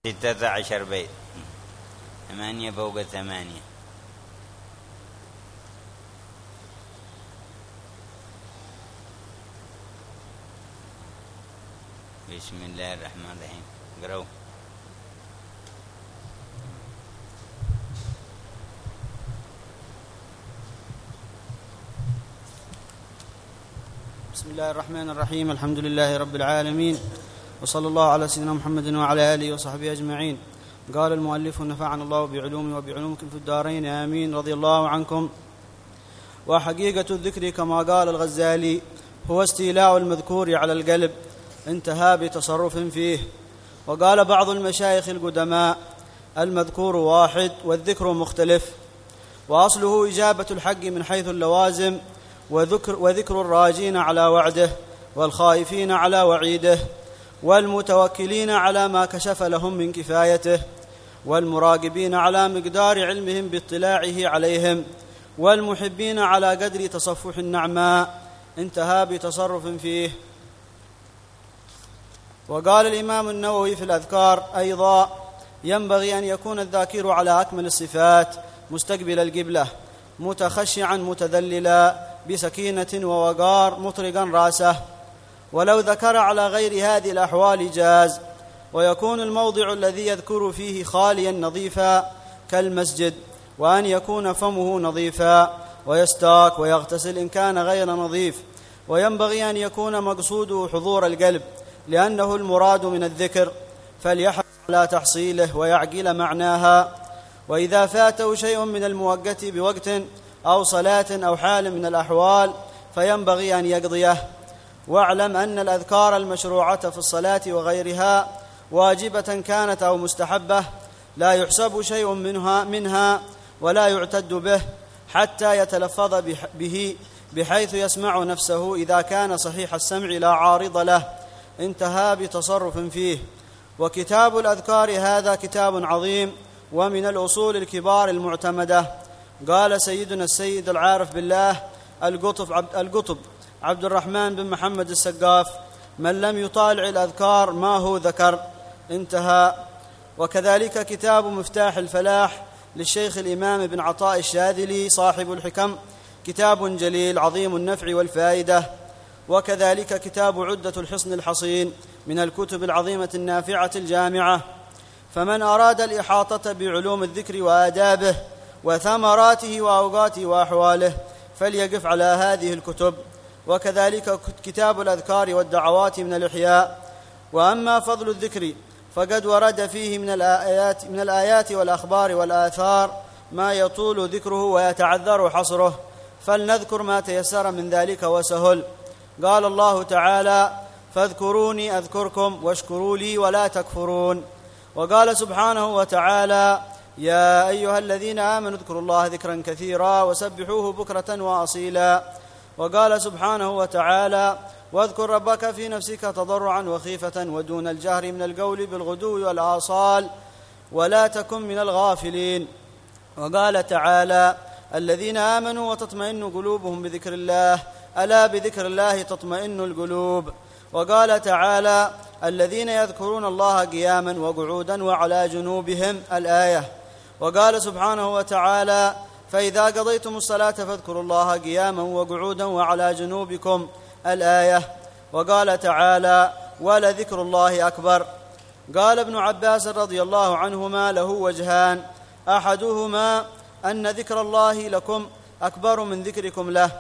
16 بيت، 8 فوق 8. بسم الله الرحمن الرحيم. اقرأوا. بسم الله الرحمن الرحيم. الحمد لله رب العالمين، وصلى الله على سيدنا محمد وعلى آله وصحبه أجمعين. قال المؤلف: نفعنا الله بعلومه وبعلومكم في الدارين آمين. رضي الله عنكم. وحقيقة الذكر كما قال الغزالي هو استيلاء المذكور على القلب انتهى بتصرف فيه. وقال بعض المشايخ القدماء: المذكور واحد والذكر مختلف، وأصله إجابة الحق من حيث اللوازم، وذكر الراجين على وعده، والخائفين على وعيده، والمتوكلين على ما كشف لهم من كفايته، والمراقبين على مقدار علمهم باطلاعه عليهم، والمحبين على قدر تصفح النعماء انتهى بتصرف فيه. وقال الإمام النووي في الأذكار أيضا: ينبغي أن يكون الذاكر على أكمل الصفات مستقبل القبلة، متخشعا متذللا بسكينة ووقار مطرقا راسه، ولو ذكر على غير هذه الأحوال جاز. ويكون الموضع الذي يذكر فيه خاليا نظيفا كالمسجد، وأن يكون فمه نظيفا، ويستاك ويغتسل إن كان غير نظيف. وينبغي أن يكون مقصوده حضور القلب، لأنه المراد من الذكر، فليحرص على تحصيله ويعقل معناها. وإذا فاته شيء من المؤقت بوقت أو صلاة أو حال من الأحوال فينبغي أن يقضيه. واعلم أن الأذكار المشروعة في الصلاة وغيرها واجبة كانت أو مستحبة لا يحسب شيء منها ولا يعتد به حتى يتلفظ به بحيث يسمع نفسه إذا كان صحيح السمع لا عارض له انتهى بتصرف فيه. وكتاب الأذكار هذا كتاب عظيم ومن الأصول الكبار المعتمدة. قال سيدنا السيد العارف بالله القطب عبد الرحمن بن محمد السقاف: من لم يطالع الأذكار ما هو ذكر انتهى. وكذلك كتاب مفتاح الفلاح للشيخ الإمام بن عطاء الشاذلي صاحب الحكم، كتاب جليل عظيم النفع والفائدة. وكذلك كتاب عدة الحصن الحصين من الكتب العظيمة النافعة الجامعة. فمن أراد الإحاطة بعلوم الذكر وآدابه وثمراته وأوقاته وأحواله فليقف على هذه الكتب. وكذلك كتاب الأذكار والدعوات من الإحياء. وأما فضل الذكر فقد ورد فيه من الآيات والأخبار والآثار ما يطول ذكره ويتعذر حصره، فلنذكر ما تيسر من ذلك وسهل. قال الله تعالى: فاذكروني أذكركم واشكروا لي ولا تكفرون. وقال سبحانه وتعالى: يا أيها الذين آمنوا اذكروا الله ذكرا كثيرا وسبحوه بكرة وأصيلا. وقال سبحانه وتعالى: واذكر ربك في نفسك تضرعا وخيفة ودون الجهر من القول بالغدو والآصال ولا تكن من الغافلين. وقال تعالى: الذين آمنوا وتطمئن قلوبهم بذكر الله ألا بذكر الله تطمئن القلوب. وقال تعالى: الذين يذكرون الله قياما وقعودا وعلى جنوبهم الآية. وقال سبحانه وتعالى: فإذا قضيتم الصلاة فاذكروا الله قياما وقعودا وعلى جنوبكم الآية. وقال تعالى: ولذكر الله أكبر. قال ابن عباس رضي الله عنهما: له وجهان، أحدهما أن ذكر الله لكم أكبر من ذكركم له،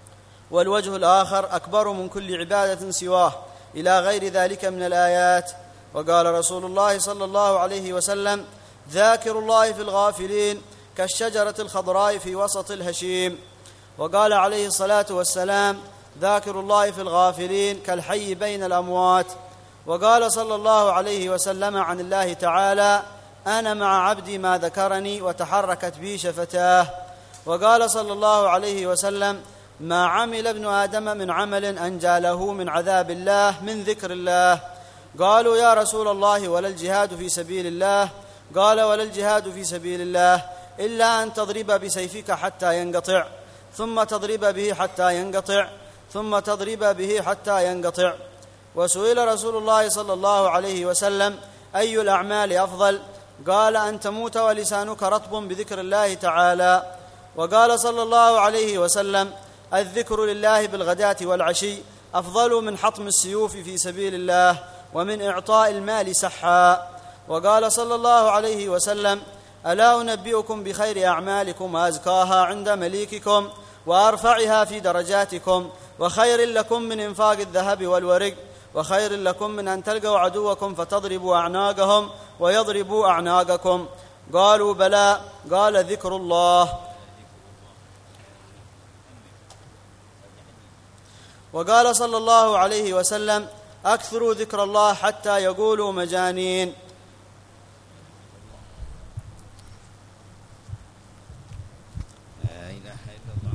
والوجه الآخر أكبر من كل عبادة سواه، إلى غير ذلك من الآيات. وقال رسول الله صلى الله عليه وسلم: ذاكر الله في الغافلين كالشجرة الخضراء في وسط الهشيم. وقال عليه الصلاة والسلام: ذاكر الله في الغافلين كالحي بين الأموات. وقال صلى الله عليه وسلم عن الله تعالى: أنا مع عبدي ما ذكرني وتحركت بي شفتاه. وقال صلى الله عليه وسلم: ما عمل ابن آدم من عمل أنجى له من عذاب الله من ذكر الله. قالوا: يا رسول الله ولا الجهاد في سبيل الله؟ قال: ولا الجهاد في سبيل الله إلا أن تضرب بسيفك حتى ينقطع، ثم تضرب به حتى ينقطع، ثم تضرب به حتى ينقطع. وسئل رسول الله صلى الله عليه وسلم أي الأعمال أفضل؟ قال أن تموت ولسانك رطب بذكر الله تعالى. وقال صلى الله عليه وسلم: الذكر لله بالغداة والعشي أفضل من حطم السيوف في سبيل الله ومن إعطاء المال سحا. وقال صلى الله عليه وسلم: ألا أنبئكم بخير أعمالكم وأزكاها عند مليككم وأرفعها في درجاتكم وخير لكم من إنفاق الذهب والورق وخير لكم من أن تلقوا عدوكم فتضربوا أعناقهم ويضربوا أعناقكم؟ قالوا: بلى. قال: ذكر الله. وقال صلى الله عليه وسلم: أكثروا ذكر الله حتى يقولوا مجانين. لا إله إلا الله.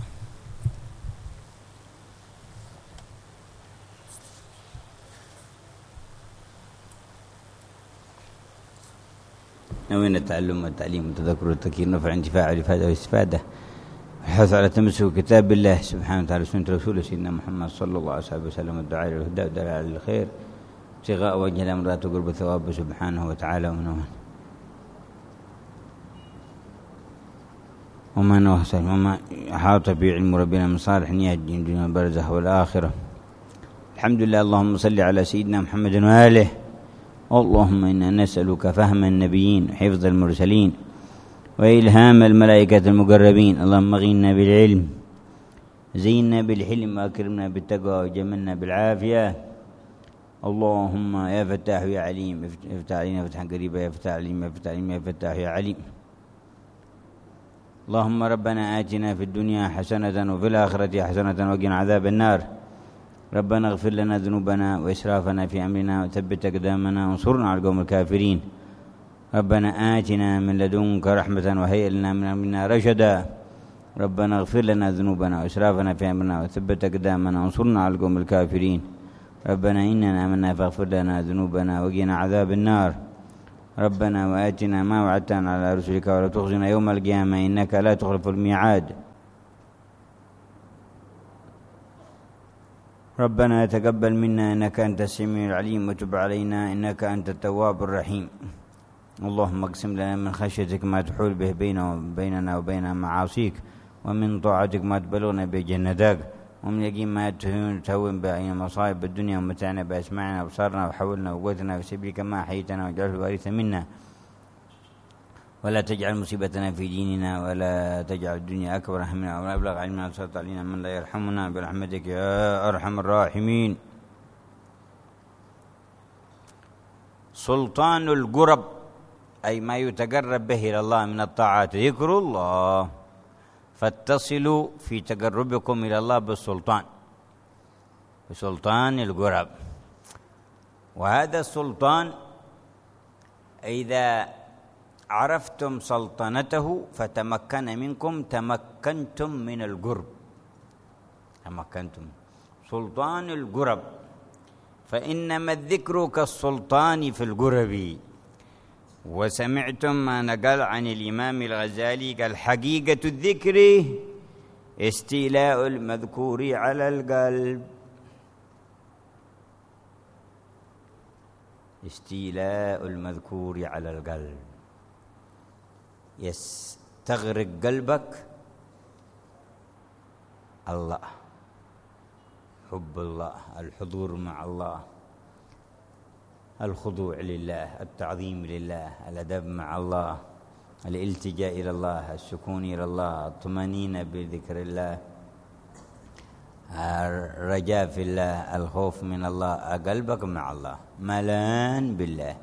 نوين التعلم والتعليم والتذكر والتذكير، نفع الانتفاع والإفادة والاستفادة، الحث على تمسك كتاب الله سبحانه وتعالى وسنة رسوله سيدنا محمد صلى الله عليه وسلم، والدعاء إلى الهدى والدلالة على الخير، ابتغاء وجه الأمرات وقرب ثوابه سبحانه وتعالى وما أحاط بعلم ربنا من صالح نيات الدنيا والبرزخ والآخرة. الحمد لله. اللهم صل على سيدنا محمد وآله. اللهم إنا نسألك فهم النبيين وحفظ المرسلين وإلهام الملائكة المقربين. اللهم اغننا بالعلم، زينا بالحلم، وأكرمنا بالتقوى، وجملنا بالعافية. اللهم يا فتاح يا عليم افتح علينا فتحا قريبا، يا فتاح عليم يا فتاح عليم يا فتاح يا عليم. اللهم ربنا آتنا في الدنيا حسنة وفي الآخرة حسنة وقنا عذاب النار. ربنا اغفر لنا ذنوبنا وإسرافنا في أمرنا وثبت أقدامنا وانصرنا على القوم الكافرين. ربنا آتنا من لدنك رحمة وهيئ لنا من أمرنا رشدا. ربنا اغفر لنا ذنوبنا وإسرافنا في أمرنا وثبت أقدامنا وانصرنا على القوم الكافرين. ربنا إننا آمنا فاغفر لنا ذنوبنا وقنا عذاب النار. ربنا وآتنا ما وعدتنا على رسلك ولا تخزنا يوم القيامة إنك لا تخلف الميعاد. ربنا تقبل منا إنك أنت السميع العليم وتب علينا إنك أنت التواب الرحيم. اللهم اقسم لنا من خشيتك ما تحول به بيننا وبين معاصيك، ومن طاعتك ما تبلغنا به جنتك، ومن يقين ما تهون به مصائب الدنيا، ومتعنا بأسماعنا وأبصارنا وحولنا وقوتنا في سبيلك ما حييتنا، واجعله الوارث منا، ولا تجعل مصيبتنا في ديننا، ولا تجعل الدنيا أكبر همنا ولا أبلغ علمنا، وتسلط علينا من لا يرحمنا برحمتك يا أرحم الراحمين. سلطان القرب أي ما يتقرب به إلى الله من الطاعات ذكر الله، فاتصلوا في تقربكم إلى الله بالسلطان، بسلطان القرب. وهذا السلطان إذا عرفتم سلطنته فتمكن منكم تمكنتم من القرب، تمكنتم. سلطان القرب، فإنما الذكر كالسلطان في القرب. وسمعتم ما نقل عن الإمام الغزالي قال: حقيقة الذكر استيلاء المذكور على القلب، استيلاء المذكور على القلب، يستغرق قلبك الله، حب الله، الحضور مع الله، الخضوع لله، التعظيم لله، الأدب مع الله، الالتجاء إلى الله، السكون إلى الله، الطمأنينة بذكر الله، الرجاء في الله، الخوف من الله. قلبك مع الله ملان بالله،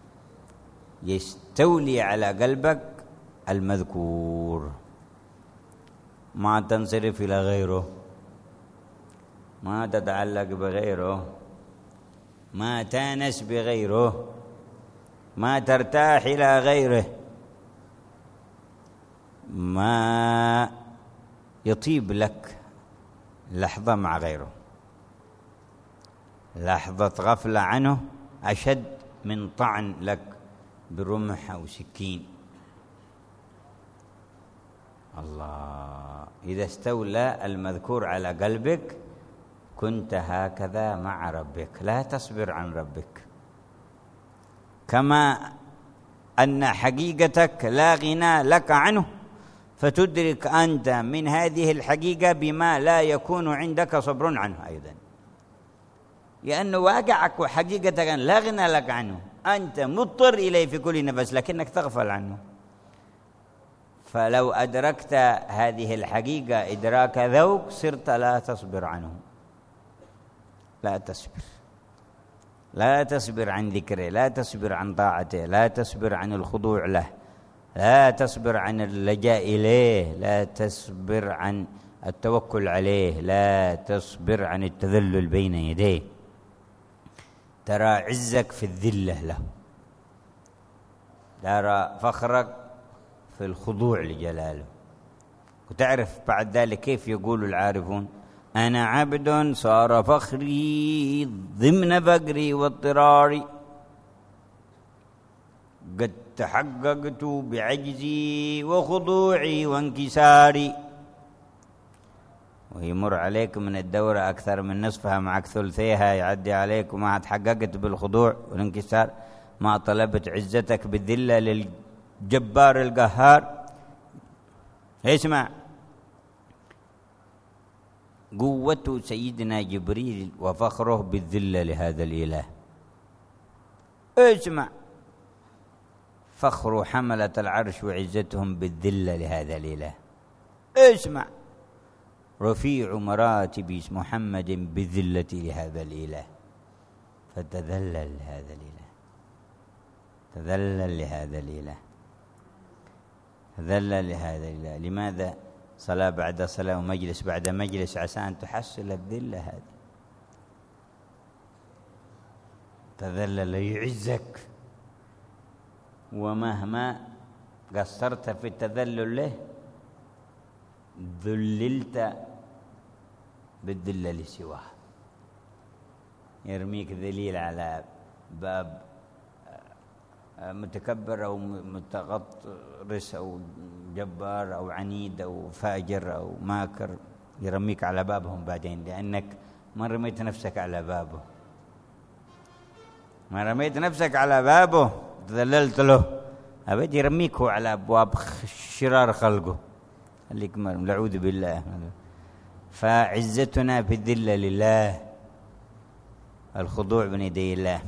يستولي على قلبك المذكور، ما تنصرف إلى غيره، ما تتعلق بغيره، ما تانس بغيره، ما ترتاح إلى غيره، ما يطيب لك لحظة مع غيره. لحظة غفلة عنه أشد من طعن لك برمح أو سكين. الله، إذا استولى المذكور على قلبك كنت هكذا مع ربك، لا تصبر عن ربك. كما أن حقيقتك لا غنى لك عنه، فتدرك أنت من هذه الحقيقة بما لا يكون عندك صبر عنه أيضا، لأن واقعك وحقيقتك لا غنى لك عنه، أنت مضطر إليه في كل نفس لكنك تغفل عنه. فلو أدركت هذه الحقيقة إدراك ذوق صرت لا تصبر عنه، لا تصبر عن ذكره، لا تصبر عن طاعته، لا تصبر عن الخضوع له، لا تصبر عن اللجاء إليه، لا تصبر عن التوكل عليه، لا تصبر عن التذلل بين يديه. ترى عزك في الذلة له، ترى فخرك في الخضوع لجلاله. وتعرف بعد ذلك كيف يقول العارفون: أنا عبد صار فخري ضمن فقري واضطراري، قد تحققت بعجزي وخضوعي وانكساري. ويمر عليك من الدورة أكثر من نصفها معك ثلثيها يعدي عليك وما تحققت بالخضوع والانكسار، ما طلبت عزتك بالذلة للجبار القهار. اسمع قوة سيدنا جبريل وفخره بالذلة لهذا الإله، اسمع فخر حملة العرش وعزتهم بالذلة لهذا الإله، اسمع رفيع مراتب محمد بالذلة لهذا الإله. فتذلل لهذا الإله، تذلل لهذا الإله، تذلل لهذا الإله. لماذا؟ صلاة بعد صلاة ومجلس بعد مجلس عسى أن تحصل الذلة هذه. تذلل يعزك، ومهما قصرت في التذلل له ذللت بالذلة لسواه. يرميك ذليل على باب متكبر أو متغطرس أو جبار أو عنيد أو فاجر أو ماكر، يرميك على بابهم بعدين، لأنك ما رميت نفسك على بابه، ما رميت نفسك على بابه تذللت له، أبد يرميك هو على أبواب شرار خلقه. خليك نعوذ بالله. فعزتنا في الذلة لله، الخضوع بين يدي الله.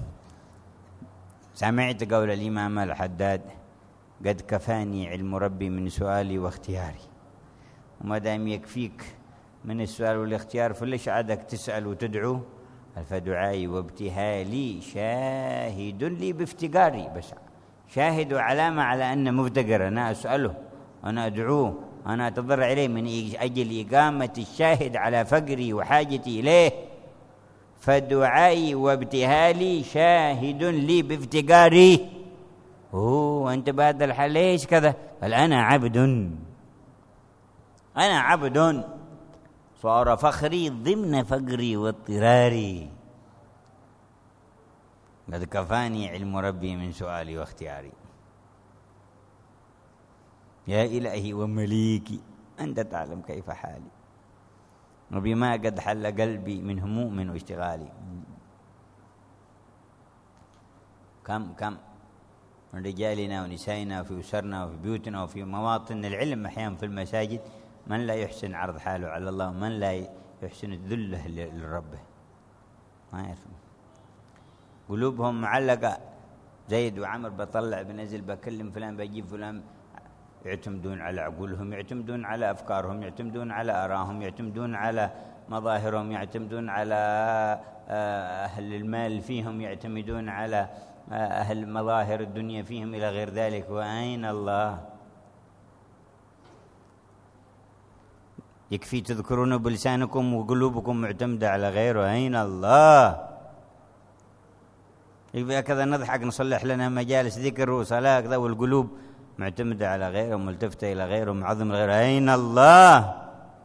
سمعت قول الإمام الحداد: قد كفاني علم ربي من سؤالي واختياري. وما دام يكفيك من السؤال والاختيار فليش عادك تسأل وتدعو؟ فدعائي وابتهالي شاهد لي بافتقاري، بس شاهد وعلامة على أن مفتقر، أنا أسأله، أنا أدعوه، أنا أتضرع إليه من أجل إقامة الشاهد على فقري وحاجتي إليه. فدعائي وابتهالي شاهد لي بافتقاري. وأنت بهذا الحال ليش كذا؟ قال: أنا عبد، أنا عبد صار فخري ضمن فقري واضطراري، قد كفاني علم ربي من سؤالي واختياري. يا إلهي ومليكي أنت تعلم كيف حالي وبما قد حل قلبي من هموم واشتغالي. كم من رجالنا ونسائنا وفي أسرنا وفي بيوتنا وفي مواطن العلم أحيانا في المساجد من لا يحسن عرض حاله على الله، ومن لا يحسن الذله لربه، ما يفهم. قلوبهم معلقة. زيد وعمر بطلع بنزل بكلم فلان بجيب فلان، يعتمدون على عقولهم، يعتمدون على أفكارهم، يعتمدون على آرائهم، يعتمدون على مظاهرهم، يعتمدون على أهل المال فيهم، يعتمدون على أهل مظاهر الدنيا فيهم إلى غير ذلك. وأين الله؟ يكفي تذكرونه بلسانكم وقلوبكم معتمدة على غيره. أين الله؟ يكفي هكذا نضحك نصلح لنا مجالس ذكر وصلاة كذا والقلوب معتمدة على غيره وملتفتة إلى غيره ومعظم غيره. أين الله؟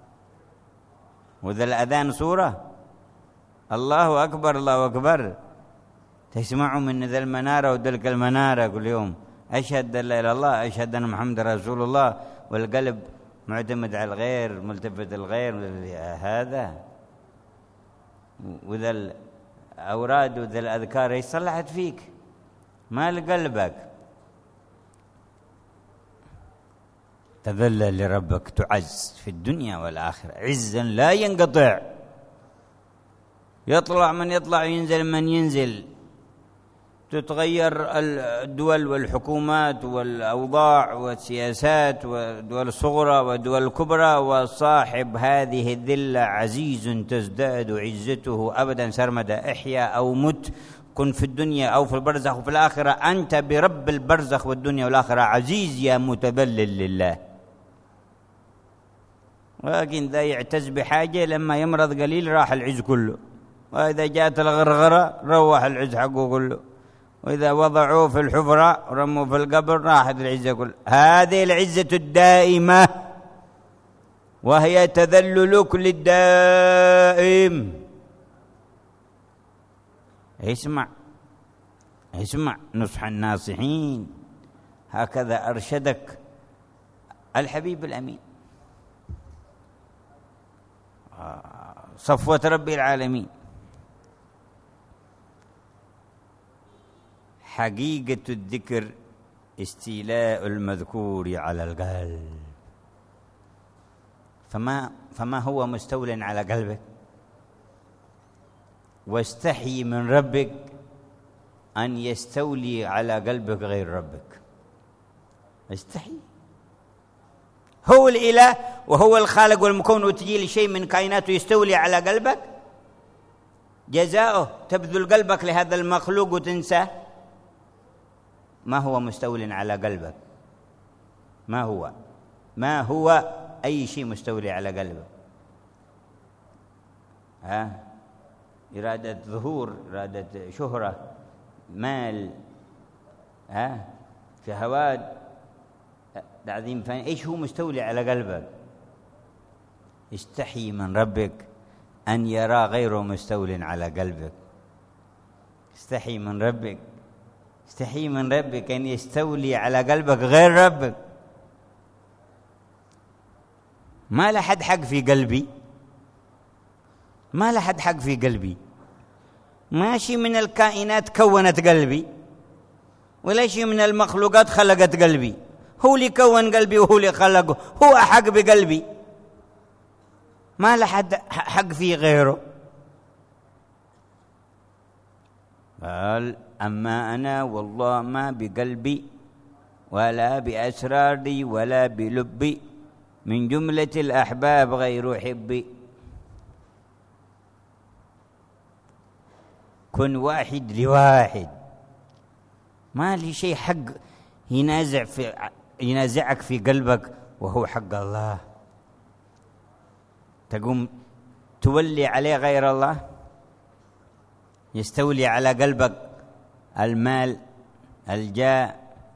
وذا الأذان صورة الله أكبر الله أكبر، تسمعوا من ذا المنارة وذلك المنارة كل يوم، أشهد أن لا إله إلا الله، أشهد أن محمد رسول الله، والقلب معتمد على الغير، ملتفت الغير. هذا وذا الأوراد وذا الأذكار ايش صلحت فيك؟ مال قلبك، تذلل لربك تعز في الدنيا والآخرة عزا لا ينقطع، يطلع من يطلع ينزل من ينزل، تتغير الدول والحكومات والأوضاع والسياسات والدول الصغرى والدول الكبرى، وصاحب هذه الذلة عزيز تزداد عزته أبدا سرمدا. احيا أو مت، كن في الدنيا أو في البرزخ وفي الآخرة، أنت برب البرزخ والدنيا والآخرة عزيز يا متذلل لله. ولكن ذا يعتز بحاجة، لما يمرض قليل راح العز كله، وإذا جاءت الغرغرة روح العز حقه كله، وإذا وضعوه في الحفرة ورموا في القبر راحت العزة كلها. هذه العزة الدائمة، وهي تذللك للدائم. اسمع نصح الناصحين، هكذا أرشدك الحبيب الأمين صفوة رب العالمين. حقيقة الذكر استيلاء المذكور على القلب. فما هو مستول على قلبك؟ واستحي من ربك أن يستولي على قلبك غير ربك. استحي، هو الإله وهو الخالق والمكون، وتجي لي شيء من كائناته يستولي على قلبك، جزاؤه تبذل قلبك لهذا المخلوق وتنساه. ما هو مستول على قلبك؟ ما هو أي شيء مستولي على قلبك؟ إرادة ظهور، إرادة شهرة، مال، شهوات، تعظيم فن، إيش هو مستولي على قلبك؟ استحي من ربك أن يرى غيره مستول على قلبك. استحي من ربك أن يستولي على قلبك غير ربك. ما لحد حق في قلبي، ما شيء من الكائنات كونت قلبي، ولا شيء من المخلوقات خلقت قلبي. هو اللي كون قلبي وهو اللي خلقه، هو أحق بقلبي، ما لحد حق فيه غيره. قال أما أنا والله ما بقلبي ولا بأسراري ولا بلبي، من جملة الأحباب غير حبي. كن واحد لواحد، ما لي شيء حق ينازعك في قلبك وهو حق الله. تقوم تولي عليه غير الله، يستولي على قلبك المال، الجاه.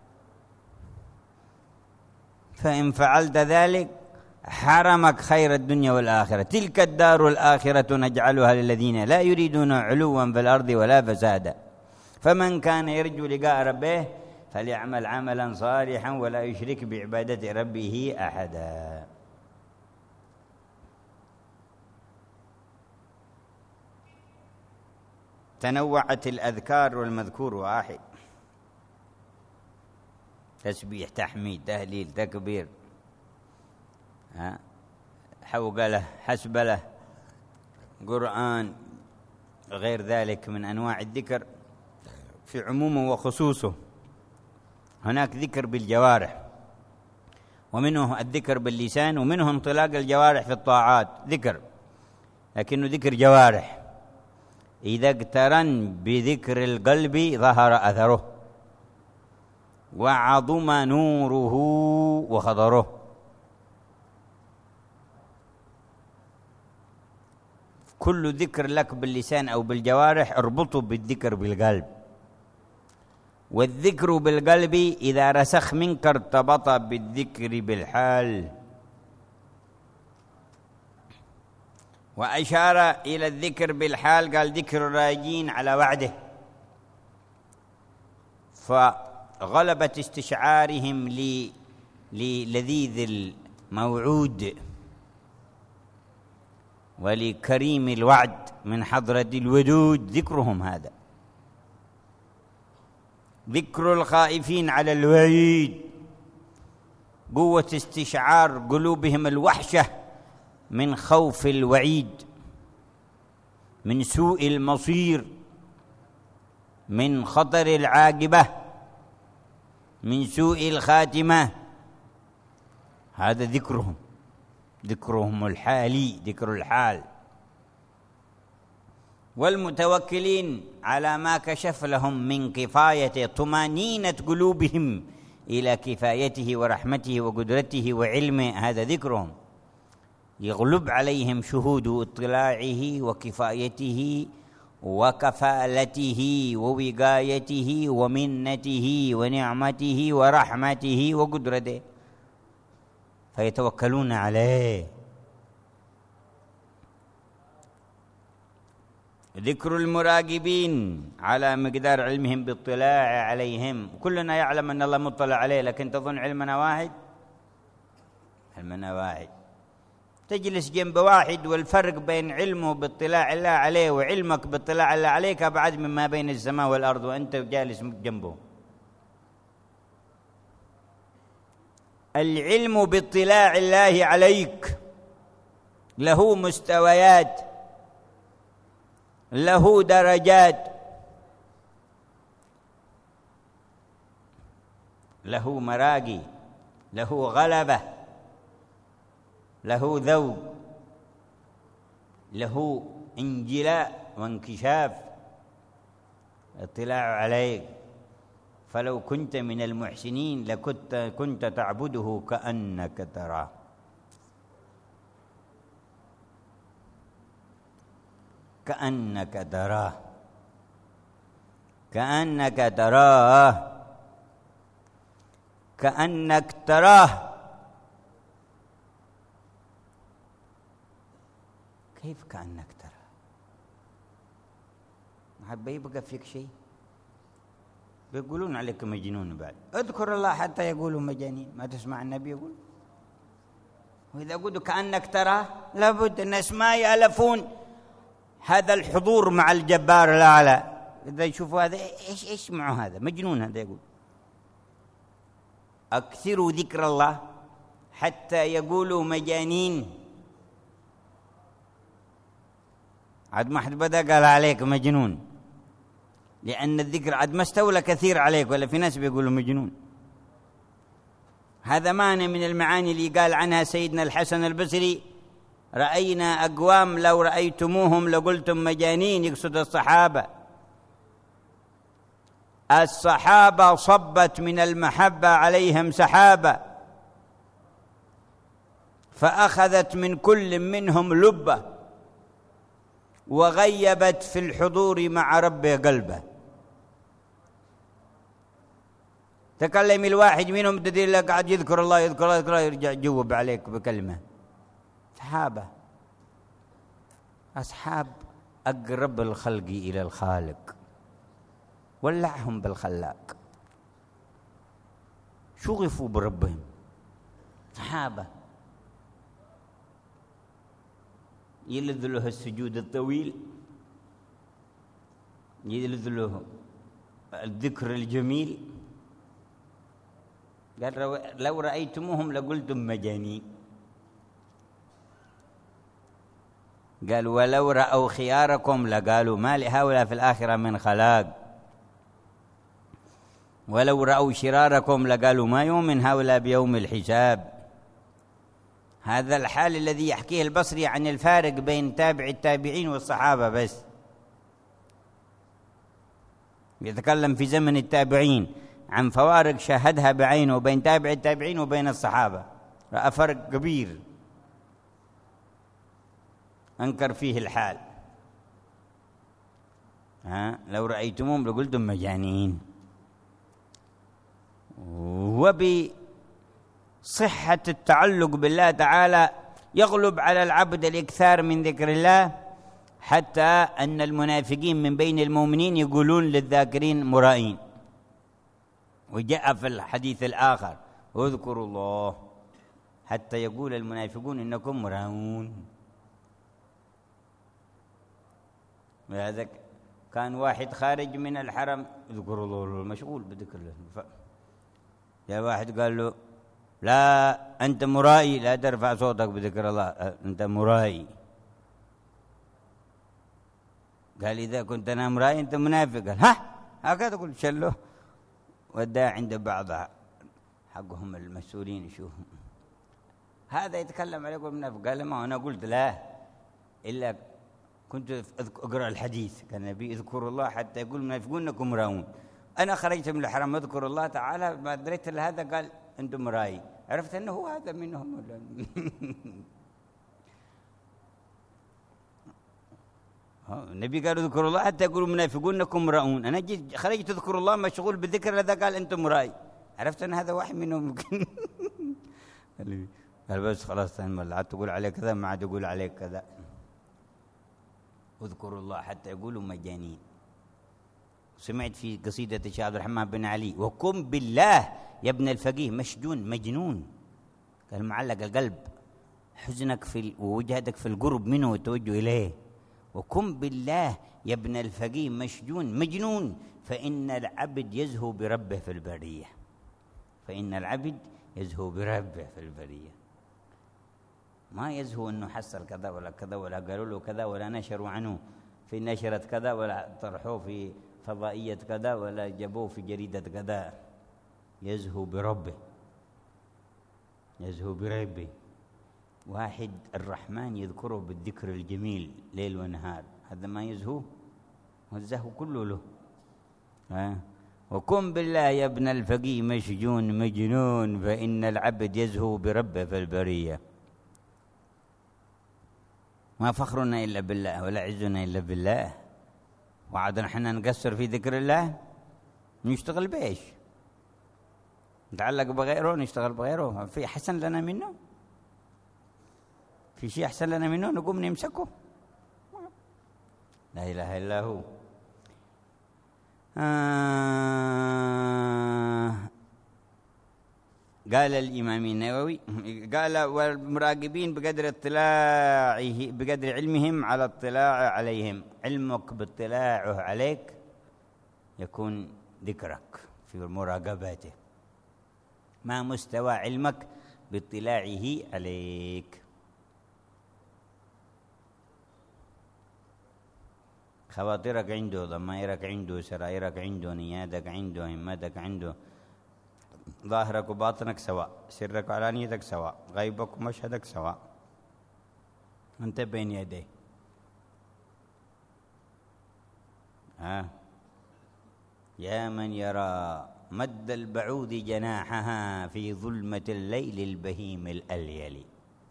فإن فعلت ذلك حرمك خير الدنيا والآخرة. تلك الدار الآخرة نجعلها للذين لا يريدون علوا في الأرض ولا فسادا، فمن كان يرجو لقاء ربه فليعمل عملا صالحا ولا يشرك بعبادة ربه أحدا. تنوعت الأذكار والمذكور واحد، تسبيح، تحميد، تهليل، تكبير، حوقله، حسبله، قرآن، غير ذلك من أنواع الذكر في عمومه وخصوصه. هناك ذكر بالجوارح، ومنه الذكر باللسان، ومنه انطلاق الجوارح في الطاعات ذكر، لكنه ذكر جوارح. إذا اقترن بذكر القلب ظهر أثره وعظم نوره وخضره. كل ذكر لك باللسان أو بالجوارح اربطه بالذكر بالقلب، والذكر بالقلب إذا رسخ منك ارتبط بالذكر بالحال. وأشار إلى الذكر بالحال، قال ذكر الراجين على وعده، فغلبت استشعارهم للذيذ الموعود ولكريم الوعد من حضرة الودود ذكرهم هذا. ذكر الخائفين على الوعيد، قوة استشعار قلوبهم الوحشة من خوف الوعيد، من سوء المصير، من خطر العاقبة، من سوء الخاتمة. هذا ذكرهم الحالي، ذكر الحال. والمتوكلين على ما كشف لهم من كفاية طمأنينة قلوبهم إلى كفايته ورحمته وقدرته وعلمه، هذا ذكرهم. يغلب عليهم شهود اطلاعه وكفايته وكفالته ووقايته ومنته ونعمته ورحمته وقدرته، فيتوكلون عليه. ذكر المراقبين على مقدار علمهم باطلاع عليهم. كلنا يعلم أن الله مطلع عليه، لكن تظن علمنا واحد؟ علمنا واحد. تجلس جنب واحد والفرق بين علمه باطلاع الله عليه وعلمك باطلاع الله عليك أبعد مما بين السماء والأرض، وأنت جالس جنبه. العلم باطلاع الله عليك له مستويات، له درجات، له مراقي، له غلبة، له ذوق، له انجلاء وانكشاف. اطلاع عليك، فلو كنت من المحسنين كنت تعبده كأنك تراه. كأنك تراه، كأنك تراه، كأنك تراه. كيف كأنك تراه؟ ما يبقى فيك شيء، بيقولون عليك مجنون. بعد اذكر الله حتى يقولوا مجانين. ما تسمع النبي يقول؟ وإذا قلت كأنك تراه لابد الناس ما يألفون هذا الحضور مع الجبار الأعلى. إذا يشوفوا هذا إيش معه، هذا مجنون. هذا يقول أكثروا ذكر الله حتى يقولوا مجانين. عاد ما حد بدأ قال عليك مجنون، لأن الذكر عاد ما استولى كثير عليك، ولا في ناس بيقولوا مجنون. هذا معنى من المعاني اللي قال عنها سيدنا الحسن البصري: رأينا أقوام لو رأيتموهم لقلتم مجانين. يقصد الصحابة. الصحابة صبت من المحبة عليهم سحابة، فأخذت من كل منهم لبة، وغيبت في الحضور مع ربه قلبه. تكلم الواحد منهم تدري لك قاعد يذكر الله يذكر الله يذكر الله، يرجع يجوب عليك بكلمة. صحابة، أصحاب أقرب الخلق إلى الخالق، ولعهم بالخلاق، شغفوا بربهم. صحابة يلذ له السجود الطويل، يلذ له الذكر الجميل. قال لو رأيتموهم لقلتم مجانين. قال ولو رأوا خياركم لقالوا ما لهؤلاء في الآخرة من خلاق. ولو رأوا شراركم لقالوا ما يؤمن هؤلاء بيوم الحساب. هذا الحال الذي يحكيه البصري عن الفارق بين تابع التابعين والصحابة. بس يتكلم في زمن التابعين عن فوارق شاهدها بعينه بين تابع التابعين وبين الصحابة، رأى فرق كبير أنكر فيه الحال. لو رأيتموهم لقلتم مجانين. وبصحة التعلق بالله تعالى يغلب على العبد الإكثار من ذكر الله، حتى أن المنافقين من بين المؤمنين يقولون للذاكرين مرائين. وجاء في الحديث الآخر: اذكروا الله حتى يقول المنافقون إنكم مراؤون. وهذا كان واحد خارج من الحرم يذكر الله مشغول بذكر الله، جاء واحد قال له لا أنت مرائي، لا ترفع صوتك بذكر الله، أنت مرائي. قال إذا كنت أنا مرائي أنت منافق. قال ها هكذا، قلت شله وداه عند بعض حقهم المسؤولين يشوفهم، هذا يتكلم عليه يقول منافق. قال ما أنا قلت لا، إلا كنت أقرأ الحديث كان النبي اذكروا الله حتى يقول منافقون أنكم مراؤون. أنا خرجت من الحرم أذكر الله تعالى، ما دريت هذا قال أنتم مرائي، عرفت أنه هو هذا منهم. النبي قال اذكروا الله حتى يقولوا منافقون أنكم مراؤون، أنا جيت خرجت أذكر الله مشغول بالذكر، هذا قال أنتم مرائي، عرفت أن هذا واحد منهم. قال بس خلاص لا عاد تقول عليه كذا، ما عاد يقول عليك كذا. اذكروا الله حتى يقولوا مجانين. سمعت في قصيدة الشيخ عبد الرحمن بن علي وقم بالله يا ابن الفقيه مشجون مجنون، قال معلق القلب، حزنك في ووجهتك في القرب منه والتوجه إليه. وقم بالله يا ابن الفقيه مشجون مجنون، فإن العبد يزهو بربه في البرية، فإن العبد يزهو بربه في البرية. ما يزهو أنه حصل كذا ولا كذا، ولا قالوا له كذا، ولا نشروا عنه في نشرة كذا، ولا طرحوه في فضائية كذا، ولا جابوه في جريدة كذا. يزهو بربه، يزهو بربه. واحد الرحمن يذكره بالذكر الجميل ليل ونهار، هذا ما يزهو، والزهو كله له. وقم بالله يا ابن الفقيه مشجون مجنون، فإن العبد يزهو بربه في البرية. ما فخرنا إلا بالله ولا عزنا إلا بالله، وعاد نحن نقصر في ذكر الله، نشتغل بإيش؟ نتعلق بغيره، نشتغل بغيره. في أحسن لنا منه؟ في شيء أحسن لنا منه نقوم نمسكه؟ لا إله إلا هو. قال الإمام النووي قال والمراقبين بقدر اطلاعه، بقدر علمهم على اطلاع عليهم. علمك باطلاعه عليك يكون ذكرك في مراقبته، ما مستوى علمك باطلاعه عليك. خواطرك عنده، ضمائرك عنده، سرائرك عنده، نياتك عنده، همتك عنده، ظاهرك وباطنك سواء، سرك وعلانيتك سواء، غيبك ومشهدك سواء، أنت بين يديه. يا من يرى مد البعوض جناحها في ظلمة الليل البهيم الأليل.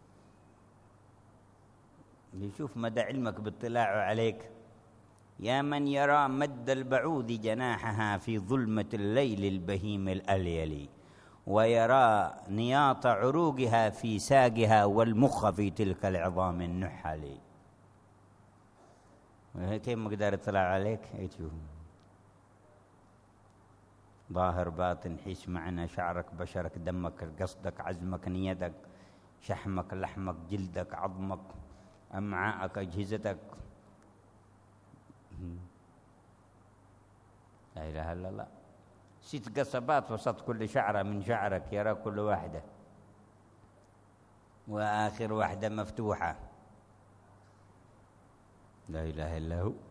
يشوف مدى علمك باطلاعه عليك. يا من يرى مد البعوض جناحها في ظلمة الليل البهيم الأليل، ويرى نياط عروقها في ساقها والمخ في تلك العظام النحل. كيف مقدار اطلاع عليك؟ يشوف ظاهر باطن، حس معنى، شعرك بشرك، دمك قصدك، عزمك نيتك، شحمك لحمك، جلدك عظمك، أمعاءك أجهزتك. لا إله إلا الله. 6 قصبات وسط كل شعرة من شعرك يرى كل واحدة، وآخر واحدة مفتوحة. لا إله إلا هو.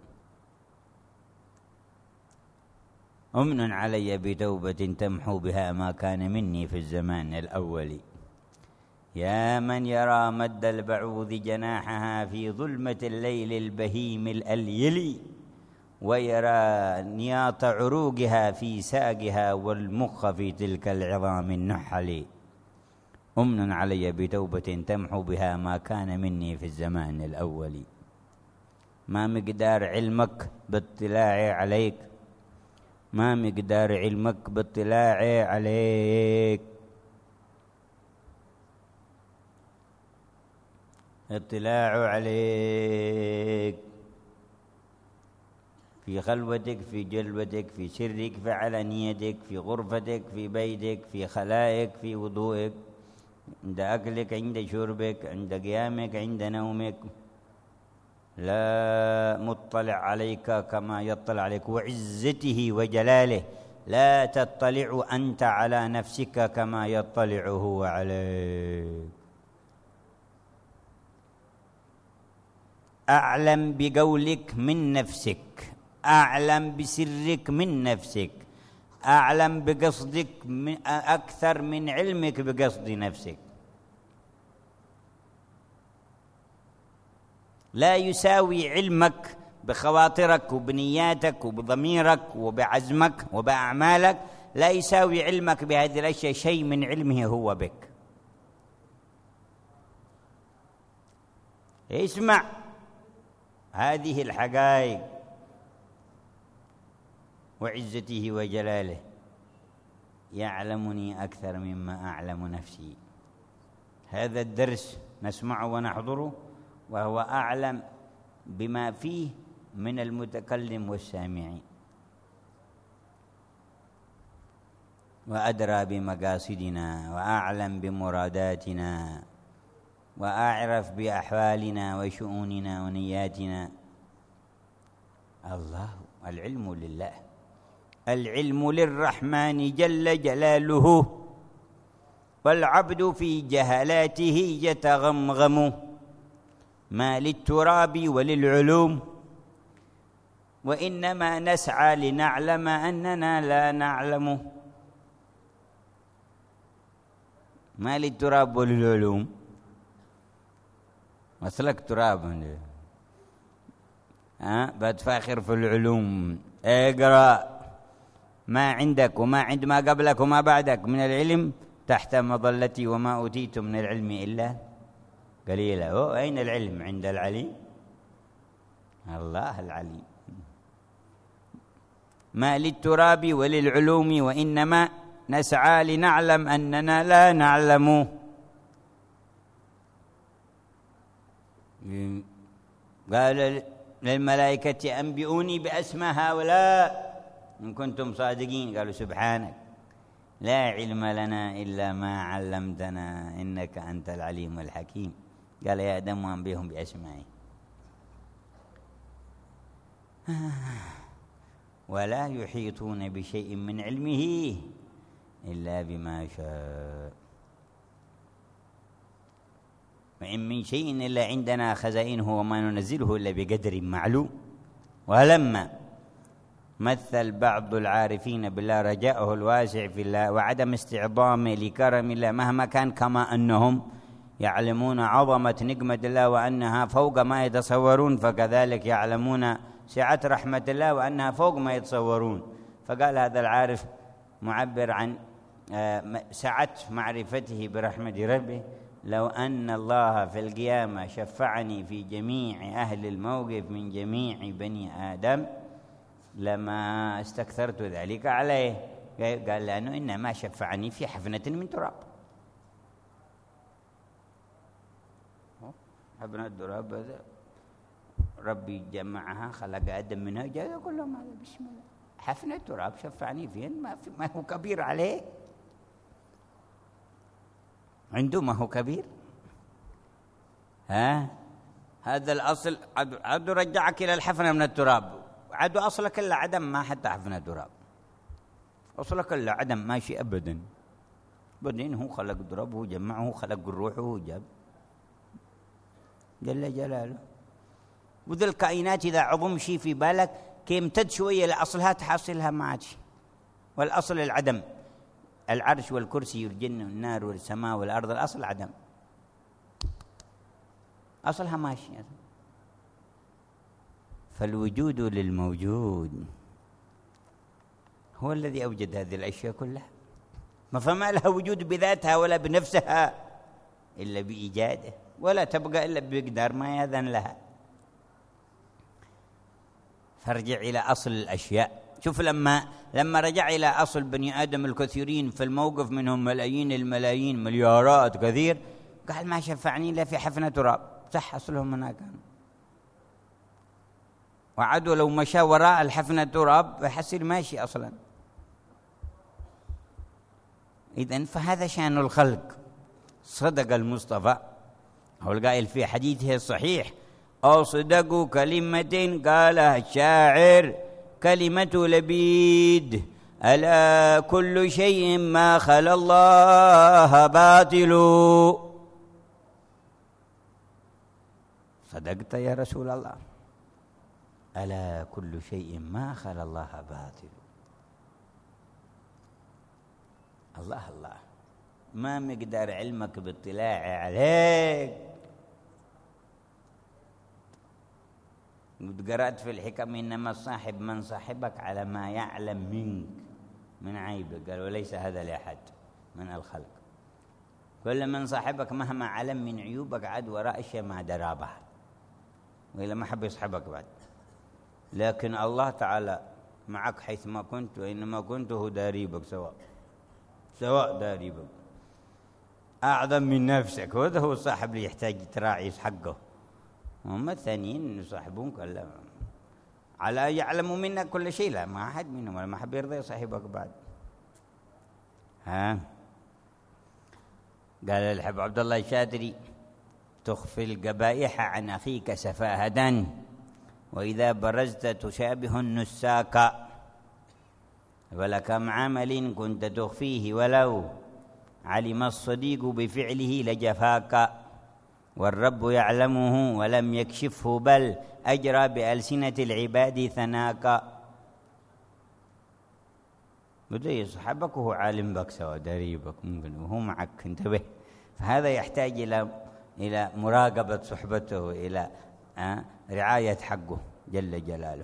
أمن علي بتوبة تمحو بها ما كان مني في الزمان الأول. يا من يرى مد البعوض جناحها في ظلمة الليل البهيم الأليل، ويرى نياط عروقها في ساقها والمخ في تلك العظام النحل. أمن علي بتوبة تمحو بها ما كان مني في الزمان الأول. ما مقدار علمك باطلاعي عليك، ما مقدار علمك باطلاعي عليك. اطلاع عليك في خلوتك، في جلوتك، في سرك، في علانيتك، في غرفتك، في بيتك، في خلائك، في وضوءك، عند أكلك، عند شربك، عند قيامك، عند نومك. لا مطلع عليك كما يطلع عليك، وعزته وجلاله لا تطلع أنت على نفسك كما يطلع هو عليك. أعلم بقولك من نفسك، أعلم بسرك من نفسك، أعلم بقصدك أكثر من علمك بقصد نفسك. لا يساوي علمك بخواطرك وبنياتك وبضميرك وبعزمك وبأعمالك، لا يساوي علمك بهذه الأشياء شيء من علمه هو بك. اسمع هذه الحقائق: وعزته وجلاله يعلمني أكثر مما أعلم نفسي. هذا الدرس نسمعه ونحضره وهو أعلم بما فيه من المتكلم والسامعين، وأدرى بمقاصدنا وأعلم بمراداتنا وأعرف بأحوالنا وشؤوننا ونياتنا. الله، العلم لله، العلم للرحمن جل جلاله، والعبد في جهلاته يتغمغم. ما للتراب وللعلوم، وإنما نسعى لنعلم أننا لا نعلم. ما للتراب وللعلوم، مثلك تراب بتفاخر في العلوم. اقرأ ما عندك وما عند ما قبلك وما بعدك من العلم تحت مظلتي، وما أوتيت من العلم إلا قليلا. أين العلم؟ عند العليم، الله العليم. ما للتراب وللعلوم، وإنما نسعى لنعلم أننا لا نعلم. قال للملائكة أنبئوني بأسماء هؤلاء إن كنتم صادقين. قالوا سبحانك لا علم لنا إلا ما علمتنا إنك أنت العليم الحكيم. قال يا آدم أنبئهم بأسمائهم. ولا يحيطون بشيء من علمه إلا بما شاء، وإن من شيء إلا عندنا خزائنه وما ننزله إلا بقدر معلوم. ولما مثل بعض العارفين بالله رجاءه الواسع في الله وعدم استعظامه لكرم الله مهما كان، كما أنهم يعلمون عظمة نقمة الله وأنها فوق ما يتصورون، فكذلك يعلمون سعة رحمة الله وأنها فوق ما يتصورون. فقال هذا العارف معبر عن سعة معرفته برحمة ربه: لو أن الله في القيامة شفعني في جميع أهل الموقف من جميع بني آدم لما استكثرت ذلك عليه. قال لأنه إنما شفعني في حفنة من تراب. حفنة التراب هذا ربي جمعها، خلق آدم منها، جاء يقول لهم هذا بسم الله حفنة تراب شفعني فين؟ ما هو كبير عليه عنده، ما هو كبير. هذا الأصل عدو رجعك إلى الحفنة من التراب. عدو أصلك إلا عدم، ما حتى حفنة تراب. أصلك إلا عدم ماشي أبدا. بعدين هو خلق التراب، هو جمعه، هو خلق الروح، هو جاب جل جلاله. وذا الكائنات إذا عظم شيء في بالك كي يمتد شوية لأصلها تحصلها ما عاد شيء. والأصل العدم. العرش والكرسي والجن والنار والسماء والأرض، الأصل عدم، أصلها ماشي. فالوجود للموجود هو الذي أوجد هذه الأشياء كلها، فما لها وجود بذاتها ولا بنفسها إلا بإيجاده، ولا تبقى إلا بمقدار ما يأذن لها. فارجع إلى أصل الأشياء. شوف لما رجع إلى أصل بني آدم الكثيرين في الموقف، منهم ملايين الملايين مليارات كثير، قال ما شفعني إلا في حفنة تراب. صح، أصلهم هناك كانوا، وعدوا لو مشى وراء الحفنة تراب بحصل ماشي أصلا. إذن فهذا شأن الخلق. صدق المصطفى هو القائل في حديثه الصحيح: أصدق كلمة قالها الشاعر كلمة لبيد: ألا كل شيء ما خلا الله باطل. صدقت يا رسول الله، ألا كل شيء ما خلا الله باطل. الله الله، ما مقدار علمك باطلاعي عليك. قرأت في الحكم: إنما الصاحب من صاحبك على ما يعلم منك من عيبك. قال: وليس هذا لأحد من الخلق. كل من صاحبك مهما علم من عيوبك عاد وراء أشياء ما درابها، وإلا ما حب يصحبك بعد. لكن الله تعالى معك حيثما كنت، وإنما كنت هو داريبك سواء داريبك أعظم من نفسك. وهذا هو الصاحب اللي يحتاج تراعي حقه. هم الثانيين يصاحبونك على يعلموا منك كل شيء، لا ما أحد منهم ولا ما حب يرضى يصاحبك بعد. قال الحب عبد الله الشاذلي: تخفي القبائح عن أخيك سفاهة، وإذا برزت تشابه النساك، ولكم عمل كنت تخفيه ولو علم الصديق بفعله لجفاك، والرب يعلمه ولم يكشفه بل أجرى بألسنة العباد ثناك. بده يصحبك وهو عالم بك سواء دريبك ممكن وهو معك، انتبه. فهذا يحتاج إلى مراقبة صحبته، إلى رعاية حقه جل جلاله.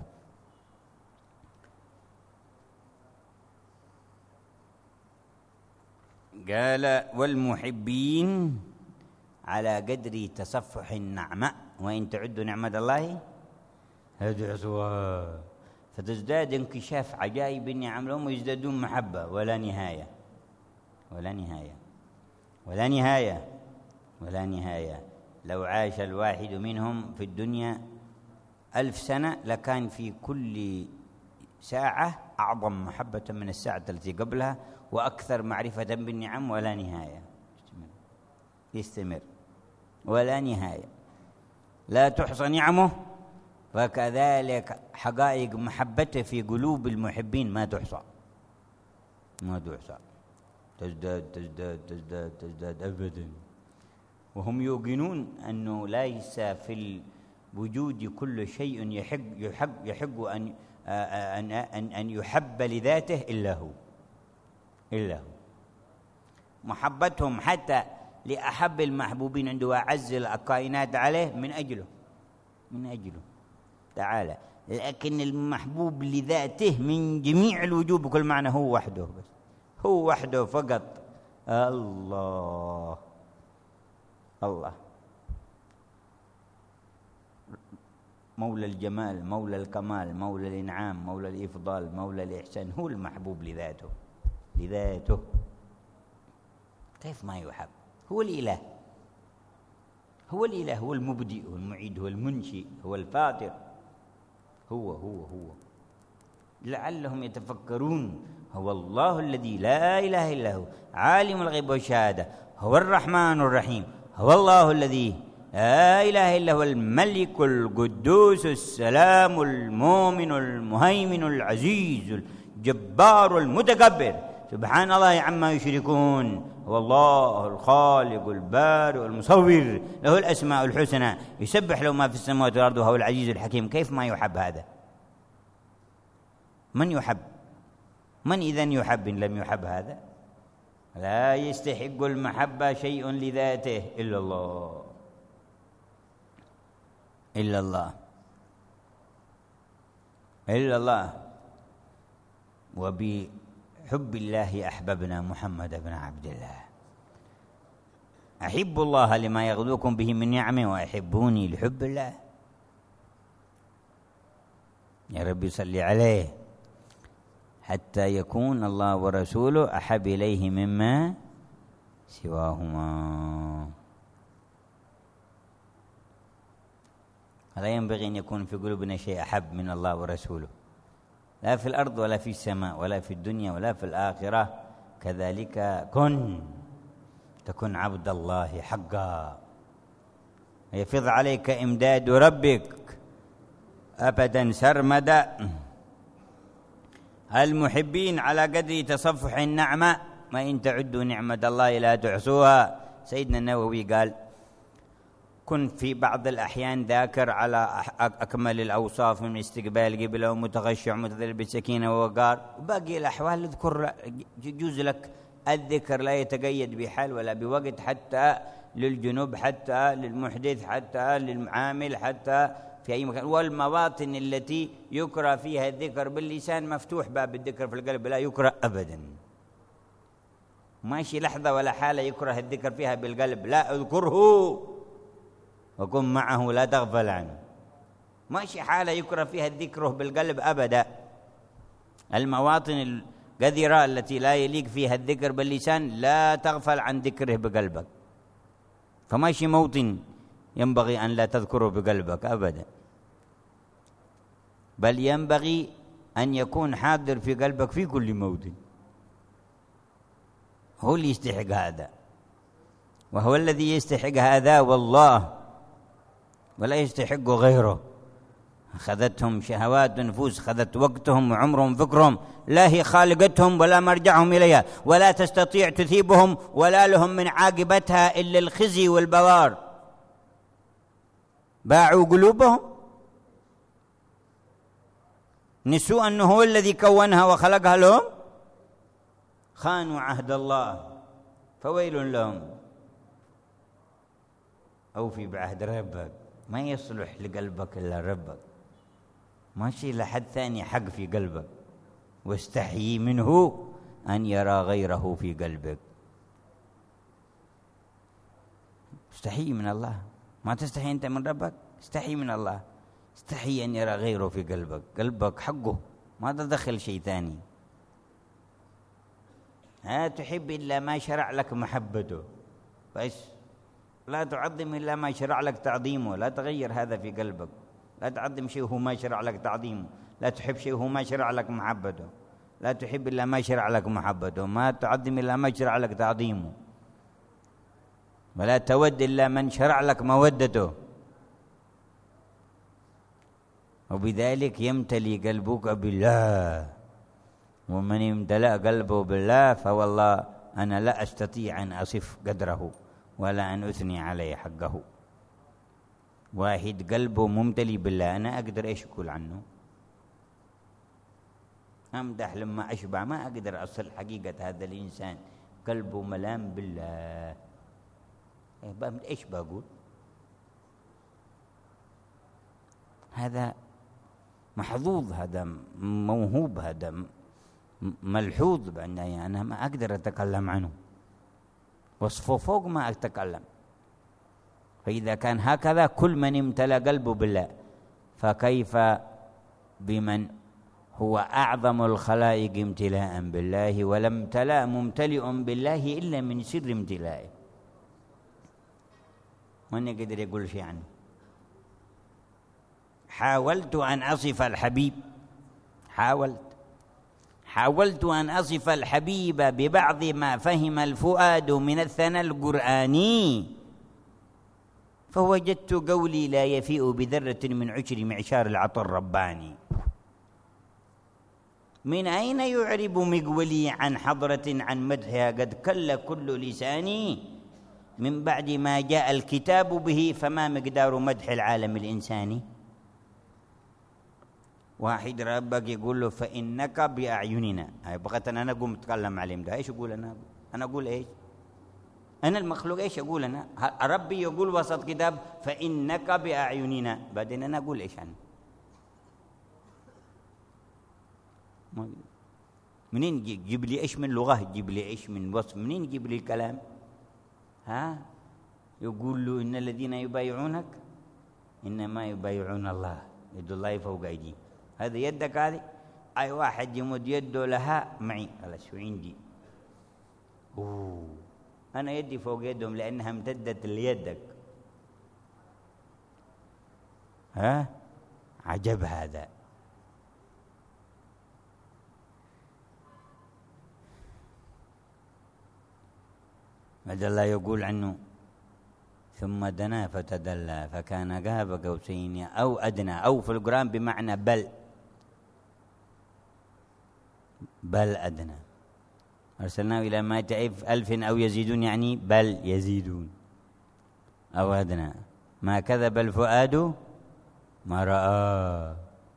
قال: والمحبين على قدر تصفح النعمة، وإن تعدوا نعمة الله تحصوها، فتزداد انكشاف عجائب النعم لهم ويزدادون محبة ولا نهاية ولا نهاية ولا نهاية ولا نهاية. لو عاش الواحد منهم في الدنيا 1000 سنة لكان في كل ساعة أعظم محبة من الساعة التي قبلها، وأكثر معرفة بالنعم ولا نهاية. يستمر ولا نهاية، لا تحصى نعمه. فكذلك حقائق محبته في قلوب المحبين ما تحصى تزداد تزداد تزداد تزداد أبدا. وهم يوقنون أنه ليس في الوجود كل شيء يحق أن يحب لذاته إلا هو. محبتهم حتى لأحب المحبوبين عنده وأعز الكائنات عليه من أجله تعالى. لكن المحبوب لذاته من جميع الوجوه بكل معنى هو وحده، بس هو وحده فقط. الله مولى الجمال، مولى الكمال، مولى الإنعام، مولى الإفضال، مولى الإحسان، هو المحبوب لذاته. كيف ما يحب؟ هو الإله، هو المبدئ، هو المعيد، هو المنشئ، هو الفاطر، هو لعلهم يتفكرون. هو الله الذي لا إله إلا هو، عالم الغيب والشهادة، هو الرحمن الرحيم، هو الله الذي لا إله إلا هو، الملك القدوس السلام المؤمن المهيمن العزيز الجبار المتكبر، سبحان الله عما يشركون. هو الله الخالق البارئ المصور، له الأسماء الحسنى، يسبح له ما في السماوات والأرض، وهو العزيز الحكيم. كيف ما يحب هذا؟ من يحب؟ من إذن يحب إن لم يحب هذا؟ لا يستحق المحبة شيء لذاته إلا الله. وبحب الله أحببنا محمد بن عبد الله. أحب الله لما يغدوكم به من نعمه، وأحبوني لحب الله. يا رب صل عليه حتى يكون الله ورسوله أحب إليه مما سواهما. فلا ينبغي أن يكون في قلوبنا شيء أحب من الله ورسوله، لا في الأرض ولا في السماء ولا في الدنيا ولا في الآخرة. كذلك تكن عبد الله حقا. يفض عليك إمداد ربك أبدا سرمدا. المحبين على قدر تصفح النعمة، ما إن تعدوا نعمة الله لا تحصوها. سيدنا النووي قال: كن في بعض الأحيان ذاكر على أكمل الأوصاف من استقبال قبلة ومتغشع متذلل بسكينة ووقار، وباقي الأحوال اذكر، يجوز لك الذكر لا يتقيد بحال ولا بوقت، حتى للجنوب، حتى للمحدث، حتى للعامل، حتى في أي مكان. والمواطن التي يكره فيها الذكر باللسان مفتوح باب الذكر في القلب، لا يكره أبدا. ماشي لحظة ولا حالة يكره الذكر فيها بالقلب، لا، اذكره وكن معه لا تغفل عنه. ماشي حالة يكره فيها الذكر بالقلب أبدا. المواطن القذرة التي لا يليق فيها الذكر باللسان لا تغفل عن ذكره بقلبك. فماشي موطن ينبغي أن لا تذكره بقلبك أبدا، بل ينبغي أن يكون حاضر في قلبك في كل موطن. هو اللي يستحق هذا، وهو الذي يستحق هذا والله، ولا يستحق غيره. أخذتهم شهوات النفوس، أخذت وقتهم وعمرهم فكرهم، لا هي خالقتهم ولا مرجعهم إليها، ولا تستطيع تثيبهم، ولا لهم من عاقبتها إلا الخزي والبوار. باعوا قلوبهم، نسوا أنه هو الذي كونها وخلقها لهم، خانوا عهد الله، فويل لهم. أوفي بعهد ربك، ما يصلح لقلبك إلا ربك، ماشي لحد ثاني حق في قلبك. واستحيي منه أن يرى غيره في قلبك. استحيي من الله، ما تستحي أنت من ربك، استحي من الله. استحي أن يرى غيره في قلبك، قلبك حقه، ما تدخل شيء ثاني. لا تحب إلا ما شرع لك محبته بس، لا تعظم إلا ما شرع لك تعظيمه. لا تغير هذا في قلبك، لا تعظم شيء هو ما شرع لك تعظيمه، لا تحب شيء هو ما شرع لك محبته، لا تحب إلا ما شرع لك محبته، ما تعظم إلا ما شرع لك تعظيمه، ولا تود إلا من شرع لك مودته. وبذلك يمتلي قلبك بالله. ومن امتلأ قلبه بالله فوالله أنا لا أستطيع أن أصف قدره ولا أن أثني عليه حقه. واحد قلبه ممتلي بالله أنا أقدر إيش أقول عنه؟ أمدح لما أشبع، ما أقدر أصل حقيقة هذا الإنسان قلبه ملام بالله. إيش بقول؟ هذا محظوظ، هذا موهوب، هذا ملحوظ بأني أنا ما أقدر أتكلم عنه، وصفه فوق ما أتكلم. فإذا كان هكذا كل من امتلأ قلبه بالله، فكيف بمن هو أعظم الخلائق امتلاء بالله، ولم امتلأ ممتلئ بالله إلا من سر امتلائه. من يقدر يقول شيء عنه؟ حاولت أن أصف الحبيب، حاولت أن أصف الحبيب ببعض ما فهم الفؤاد من الثنى القرآني، فوجدت قولي لا يفيء بذرة من عشر معشار العطر الرباني. من أين يعرب مقولي عن حضرة عن مدحها قد كل كل لساني، من بعد ما جاء الكتاب به فما مقدار مدح العالم الإنساني. واحد ربك يقول له فإنك بأعيننا، بغيت أنا أقوم أتكلم عليهم ده، إيش أقول أنا؟ أنا أقول إيش؟ أنا المخلوق إيش أقول أنا؟ ربي يقول وسط كتاب فإنك بأعيننا، بعدين أنا أقول إيش عنه؟ منين يجيب لي إيش من لغة، يجيب لي إيش من وصف، منين يجيب لي الكلام؟ يقول له إن الذين يبايعونك إنما يبايعون الله، يد الله فوق أيديهم. هذا يدك هذه، أي واحد يمد يده لها معي، على شو عندي؟ أنا يدي فوق يدهم لأنها امتدت ليدك. عجب هذا. هذا الله يقول عنه ثم دنا فتدلى فكان قاب قوسين أو أدنى، أو في القرآن بمعنى بل أدنى. أرسلناه إلى مائة ألف أو يزيدون، يعني بل يزيدون أو أدنى. ما كذب الفؤاد ما رأى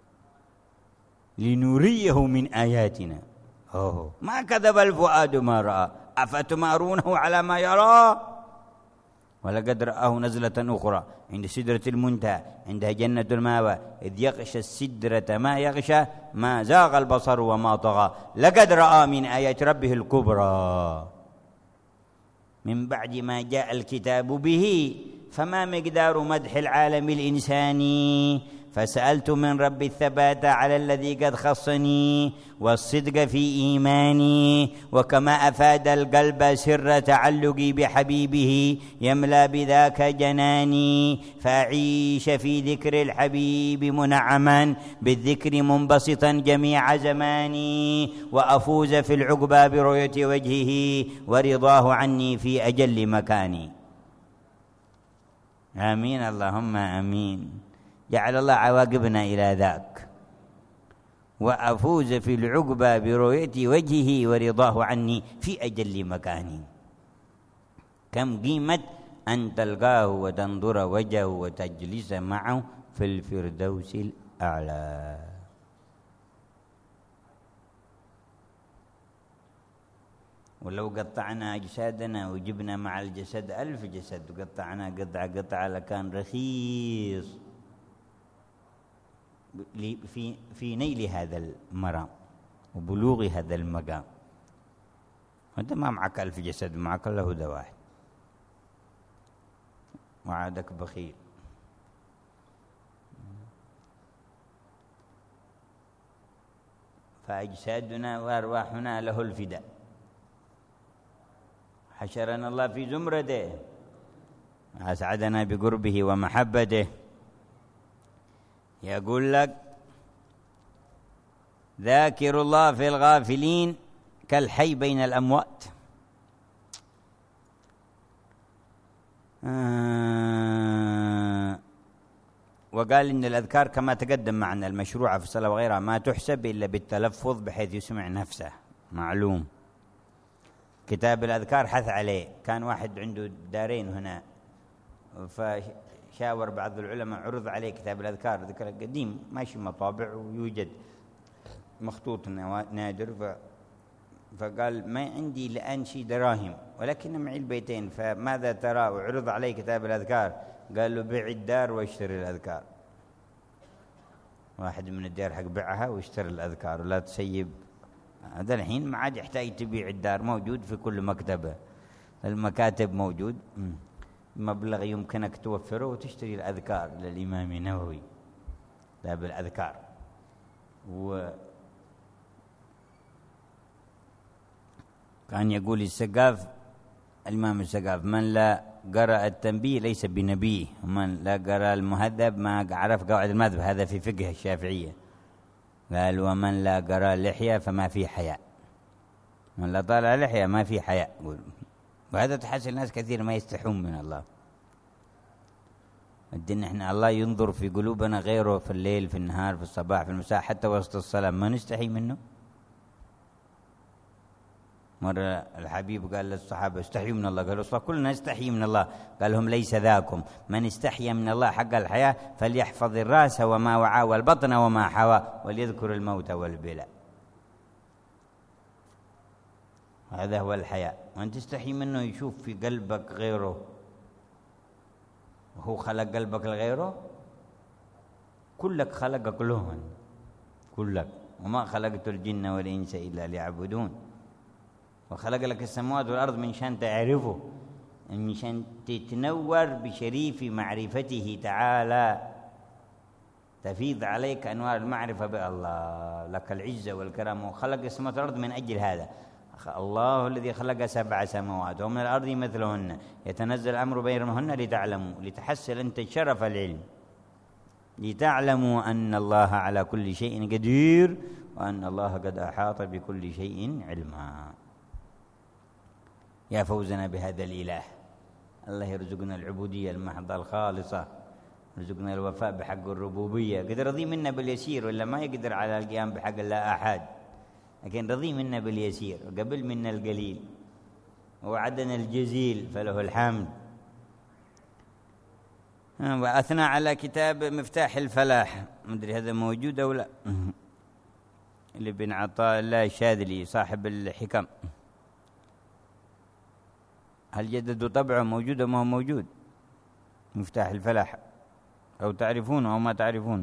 لنريه من آياتنا. ما كذب الفؤاد ما رأى أفتمارونه على ما يرى ولقد رآه نزلة أخرى عند سدرة المنتهى عندها جنة المأوى إذ يغشى السدرة ما يغشى ما زاغ البصر وما طغى لقد رأى من آيات ربه الكبرى. من بعد ما جاء الكتاب به فما مقدار مدح العالم الإنساني، فسألت من رب الثبات على الذي قد خصني والصدق في إيماني، وكما أفاد القلب سر تعلقي بحبيبه يملأ بذاك جناني، فأعيش في ذكر الحبيب منعما بالذكر منبسطا جميع زماني، وأفوز في العقبى برؤية وجهه ورضاه عني في أجل مكاني. آمين اللهم آمين. جعل الله عواقبنا إلى ذاك. وأفوز في العقبى برؤية وجهه ورضاه عني في أجل مكاني. كم قيمة أن تلقاه وتنظر وجهه وتجلس معه في الفردوس الأعلى. ولو قطعنا أجسادنا وجبنا مع الجسد 1000 جسد وقطعنا قطعة لكان رخيص في نيل هذا المرام وبلوغ هذا المقام. وأنت ما معك 1000 جسد، معك الله هدى واحد وعادك بخيل. فأجسادنا وأرواحنا له الفداء. حشرنا الله في زمرته، أسعدنا بقربه ومحبته. يقول لك ذاكر الله في الغافلين كالحي بين الأموات. وقال إن الأذكار كما تقدم معنا المشروعة في الصلاة وغيرها ما تحسب إلا بالتلفظ بحيث يسمع نفسه، معلوم. كتاب الأذكار حث عليه. كان واحد عنده دارين هنا فشاور بعض العلماء عرض عليه كتاب الأذكار، ذكر قديم ماشي مطابع ويوجد مخطوط نادر، فقال ما عندي الآن شيء دراهم ولكن معي البيتين، فماذا ترى؟ وعرض عليه كتاب الأذكار، قال له بيع الدار واشتري الأذكار. واحد من الديار حق بيعها واشتري الأذكار ولا تسيب. هذا الحين ما عاد يحتاج تبيع الدار، موجود في كل مكتبة، المكاتب موجود، مبلغ يمكنك توفره وتشتري الأذكار للإمام النووي كتاب الأذكار. كان يقول السقاف، الإمام السقاف من لا قرأ التنبيه ليس بنبي، ومن لا قرأ المهذب ما عرف قواعد المذهب. هذا في فقه الشافعية. قال ومن لا قرأ اللحية فما في حياء، من لا طالع لحية ما في حياء. وهذا تحصل الناس كثير ما يستحون من الله. الدين احنا الله ينظر في قلوبنا غيره في الليل في النهار في الصباح في المساء حتى وسط الصلاة، ما نستحي منه. مرة الحبيب قال للصحابة استحيوا من الله، قالوا صح كلنا نستحي من الله، قال لهم ليس ذاكم، من استحيا من الله حق الحياة فليحفظ الرأس وما وعى والبطن وما حوى وليذكر الموت والبلاء. هذا هو الحياء. وأن تستحي منه يشوف في قلبك غيره، وهو خلق قلبك لغيره. كلك خلقك لهن، كلك، وما خلقت الجن والإنس إلا ليعبدون. وخلق لك السماوات والأرض من شان تعرفه، من شان تتنور بشريف معرفته تعالى، تفيض عليك أنوار المعرفة بالله، لك العزة والكرم. وخلق السماوات والأرض من أجل هذا. الله الذي خلق 7 سماوات ومن الأرض مثلهن يتنزل الأمر بينهن لتعلموا، لتحصل أنت شرف العلم، لتعلموا أن الله على كل شيء قدير وأن الله قد أحاط بكل شيء علما. يا فوزنا بهذا الإله الله يرزقنا العبودية المحضة الخالصة، يرزقنا الوفاء بحق الربوبية. قد رضي منا باليسير، ولا ما يقدر على القيام بحق الله أحد، لكن رضي منا باليسير وقبل منا القليل ووعدنا الجزيل، فله الحمد. وأثنى على كتاب مفتاح الفلاح، ما أدري هذا موجود أو لا، لابن عطاء الله الشاذلي صاحب الحكم. هل جددوا طبعه؟ موجود ما هو موجود؟ مفتاح الفلاح، أو تعرفونه أو ما تعرفونه.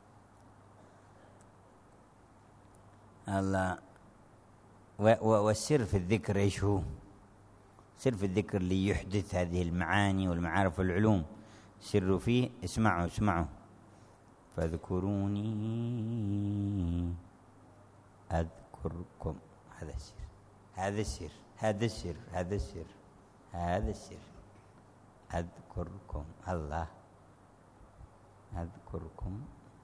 الله. والسر في الذكر إيش هو؟ سر في الذكر ليحدث هذه المعاني والمعارف والعلوم، سر فيه اسمعوا فاذكروني أذكركم. هذا السر، هذا السر، هذا السر، هذا السر، هذا السر. أذكركم، الله أذكركم.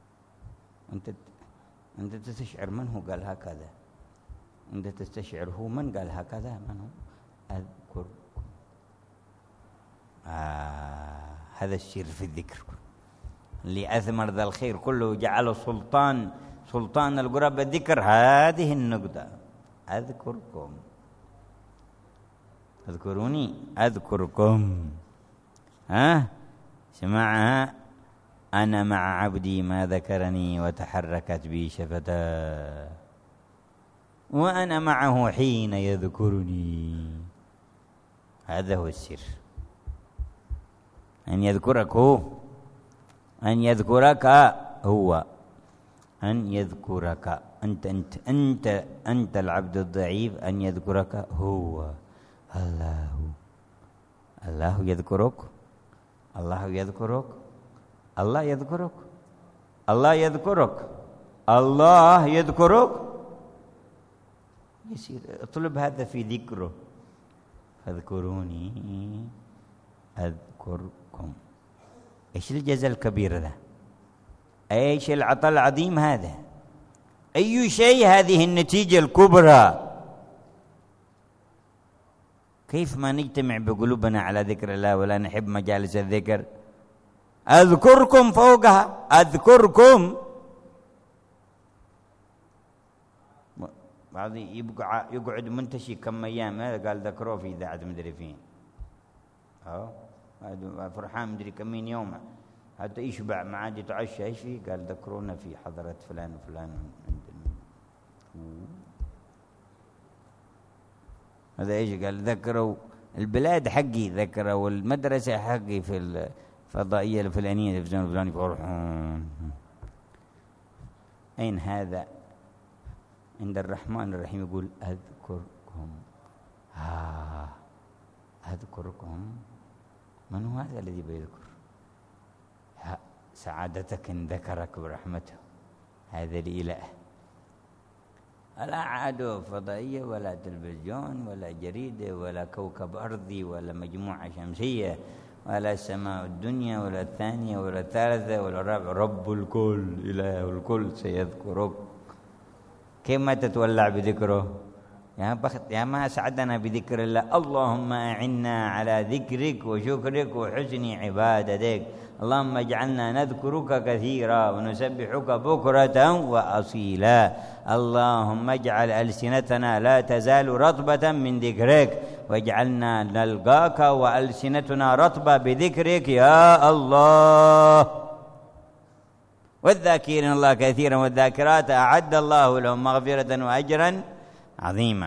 أنت تستشعر من هو قال هكذا، أنت تستشعر هو من قال هكذا، من هو؟ أذكركم. هذا السر في الذكر اللي أثمر ذا الخير كله، جعله سلطان القرب الذكر. هذه النقطة، أذكركم، اذكروني أذكركم. سمعها أنا مع عبدي ما ذكرني وتحركت بي شفتاه، وأنا معه حين يذكرني. هذا هو السر، أن يذكرك هو، أن يذكرك هو، أن يذكرك أنت العبد الضعيف، أن يذكرك هو. الله يذكرك، الله يذكرك، الله يذكرك، الله يذكرك، الله يذكرك. يصير اطلب هذا في ذكره. فاذكروني أذكركم. ايش الجزاء الكبير ذا؟ ايش العطاء العظيم هذا؟ اي شيء هذه النتيجة الكبرى؟ كيف ما نجتمع بقلوبنا على ذكر الله ولا نحب مجالس الذكر؟ أذكركم فوقها، أذكركم. بعض يقعد منتشي كم أيام، هذا قال ذكروه في إذاعة مدري فين، فرحان مدري كمين يوم، حتى يشبع ما عاد يتعشى. ايش فيه؟ قال ذكرونا في حضرة فلان وفلان. هذا ايش قال؟ ذكروا البلاد حقي، ذكروا المدرسة حقي في الفضائية الفلانية التلفزيون الفلاني، فرحان. أين هذا؟ عند الرحمن الرحيم يقول أذكركم. أذكركم. من هو هذا الذي بيذكر؟ سعادتك إن ذكرك برحمته، هذا الإله. لا عاد فضائية ولا تلفزيون ولا جريدة ولا كوكب أرضي ولا مجموعة شمسية ولا سماء الدنيا ولا الثانية ولا الثالثة ولا الرابعة. رب الكل إله الكل سيذكرك. كيف ما تتولع بذكره؟ يا بخت يا ما سعدنا بذكر الله. اللهم أعنا على ذكرك وشكرك وحسن عبادتك. اللهم اجعلنا نذكرك كثيرا ونسبحك بكرة وأصيلا. اللهم اجعل ألسنتنا لا تزال رطبة من ذكرك، واجعلنا نلقاك وألسنتنا رطبة بذكرك يا الله. والذاكرين الله كثيرا والذاكرات أعد الله لهم مغفرة وأجرا عظيما.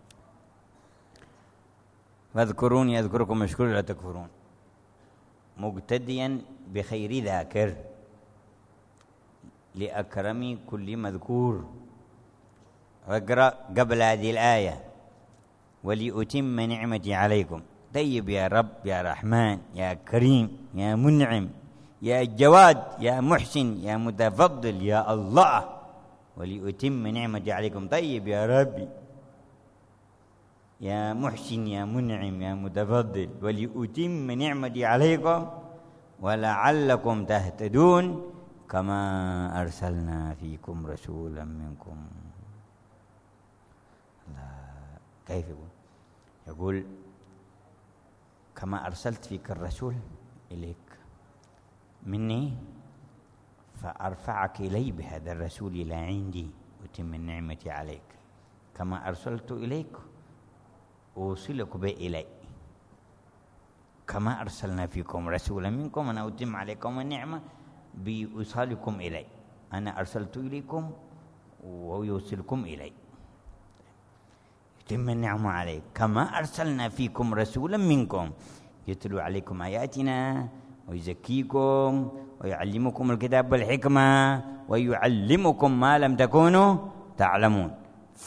فاذكروني أذكركم واشكروا لا تكفرون. مقتديا بخير ذاكر لأكرم كل مذكور. واقرأ قبل هذه الآية ولأتم نعمتي عليكم. طيب يا رب يا رحمن يا كريم يا منعم يا جواد يا محسن يا متفضل يا الله، ولأتم نعمتي عليكم. طيب يا ربي يا محسن يا منعم يا متفضل، ولأتم نعمتي عليكم ولعلكم تهتدون كما أرسلنا فيكم رسولا منكم. كيف يقول كما أرسلت فيك الرسول إليك مني، فأرفعك إلي بهذا الرسول إلى عندي وتم نعمتي عليك. كما أرسلت إليك أوصلك به إلي، كما أرسلنا فيكم رسولا منكم أنا أتم عليكم النعمة بإيصالكم إلي. أنا أرسلت إليكم ويوصلكم إلي، يتم النعمة عليك. كما أرسلنا فيكم رسولا منكم يتلو عليكم آياتنا ويزكيكم ويعلمكم الكتاب والحكمة ويعلمكم ما لم تكونوا تعلمون.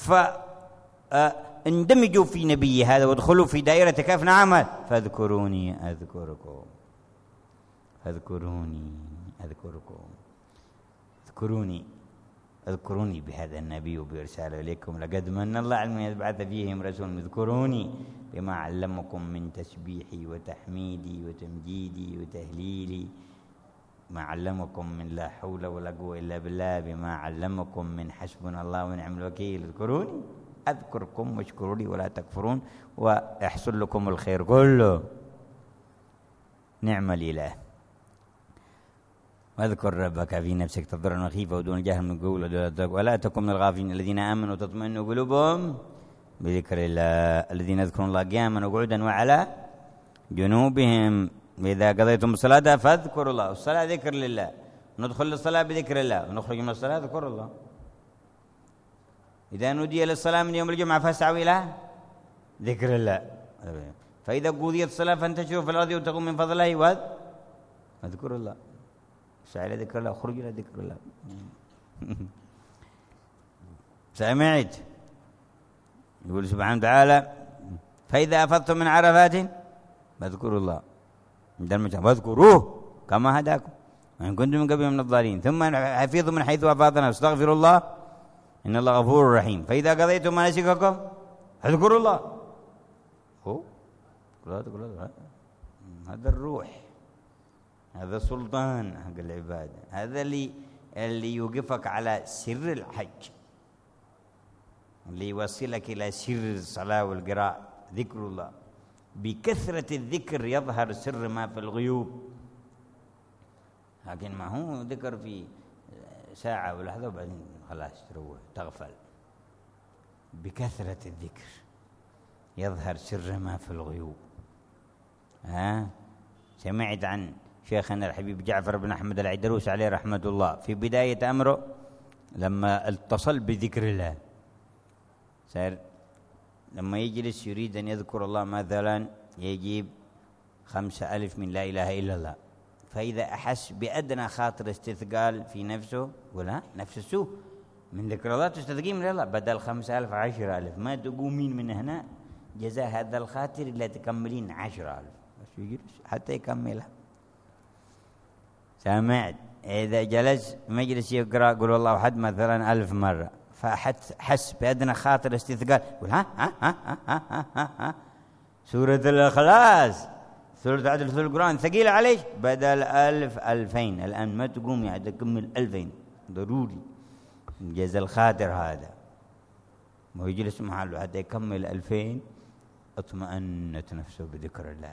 فاندمجوا في نبي هذا وادخلوا في دائرة كيف نعمل. فاذكروني أذكركم، فاذكروني أذكركم، اذكروني بهذا النبي وبإرساله إليكم. لقد من الله على من يبعث فيهم رسول. اذكروني بما علمكم من تسبيحي وتحميدي وتمجيدي وتهليلي، ما علمكم من لا حول ولا قوة إلا بالله، بما علمكم من حسبنا الله ونعم الوكيل. اذكروني أذكركم واشكروا لي ولا تكفرون ويحصل لكم الخير كله. نعم الإله. واذكر ربك في نفسك تضرعا وخيفة ودون الجهل من قول ولا تكن من الغافلين الذين آمنوا وتطمئن قلوبهم بذكر الله، الذين يذكرون الله قياما وقعودا وعلى جنوبهم. إذا قضيتم الصلاة فاذكروا الله. الصلاة ذكر لله، ندخل للصلاة بذكر الله ونخرج من الصلاة ذكر الله. إذا نودي للصلاة من يوم الجمعة فاسعوا إلى ذكر الله. فإذا قضيت الصلاة فانتشروا في الأرض وابتغوا من فضل الله واذكروا الله. سعى إلى ذكر الله، خرج إلى ذكر الله. سمعت يقول سبحانه وتعالى فإذا أفضتم من عرفات فاذكروا الله واذكروه كما هداكم وإن كنتم من قبل من الضالين ثم حفظوا من حيث أفاضنا واستغفروا الله إن الله غفور رحيم. فإذا قضيتم مناسككم فاذكروا الله. هذا الروح، هذا السلطان حق العبادة، هذا اللي يوقفك على سر الحج، اللي يوصلك إلى سر الصلاة والقراءة. ذكر الله، بكثرة الذكر يظهر سر ما في الغيوب، لكن ما هو ذكر في ساعة ولحظة وبعدين خلاص تروح تغفل. بكثرة الذكر يظهر سر ما في الغيوب. سمعت عن شيخنا الحبيب جعفر بن أحمد العيدروس عليه رحمة الله في بداية أمره لما اتصل بذكر الله، صار لما يجلس يريد أن يذكر الله مثلا يجيب 5000 من لا إله إلا الله، فإذا أحس بأدنى خاطر استثقال في نفسه ولا نفس السوء من ذكر الله تستثقيل من الله، بدل 5000 10,000 ما تقومين من هنا جزاء هذا الخاطر إلا تكملين 10,000 بس يجلس حتى يكملها. سمعت إذا جلس مجلس يقرأ قل الله أحد مثلا 1000 مرة، فحس بأدنى خاطر استثقال يقول ها سورة الإخلاص سورة عدل في القرآن ثقيلة عليك، بدل 1000 2000 الآن ما تقوم يعني تكمل 2000 ضروري جزا الخاطر هذا. ويجلس محله حتى يكمل 2000 اطمأنت نفسه بذكر الله.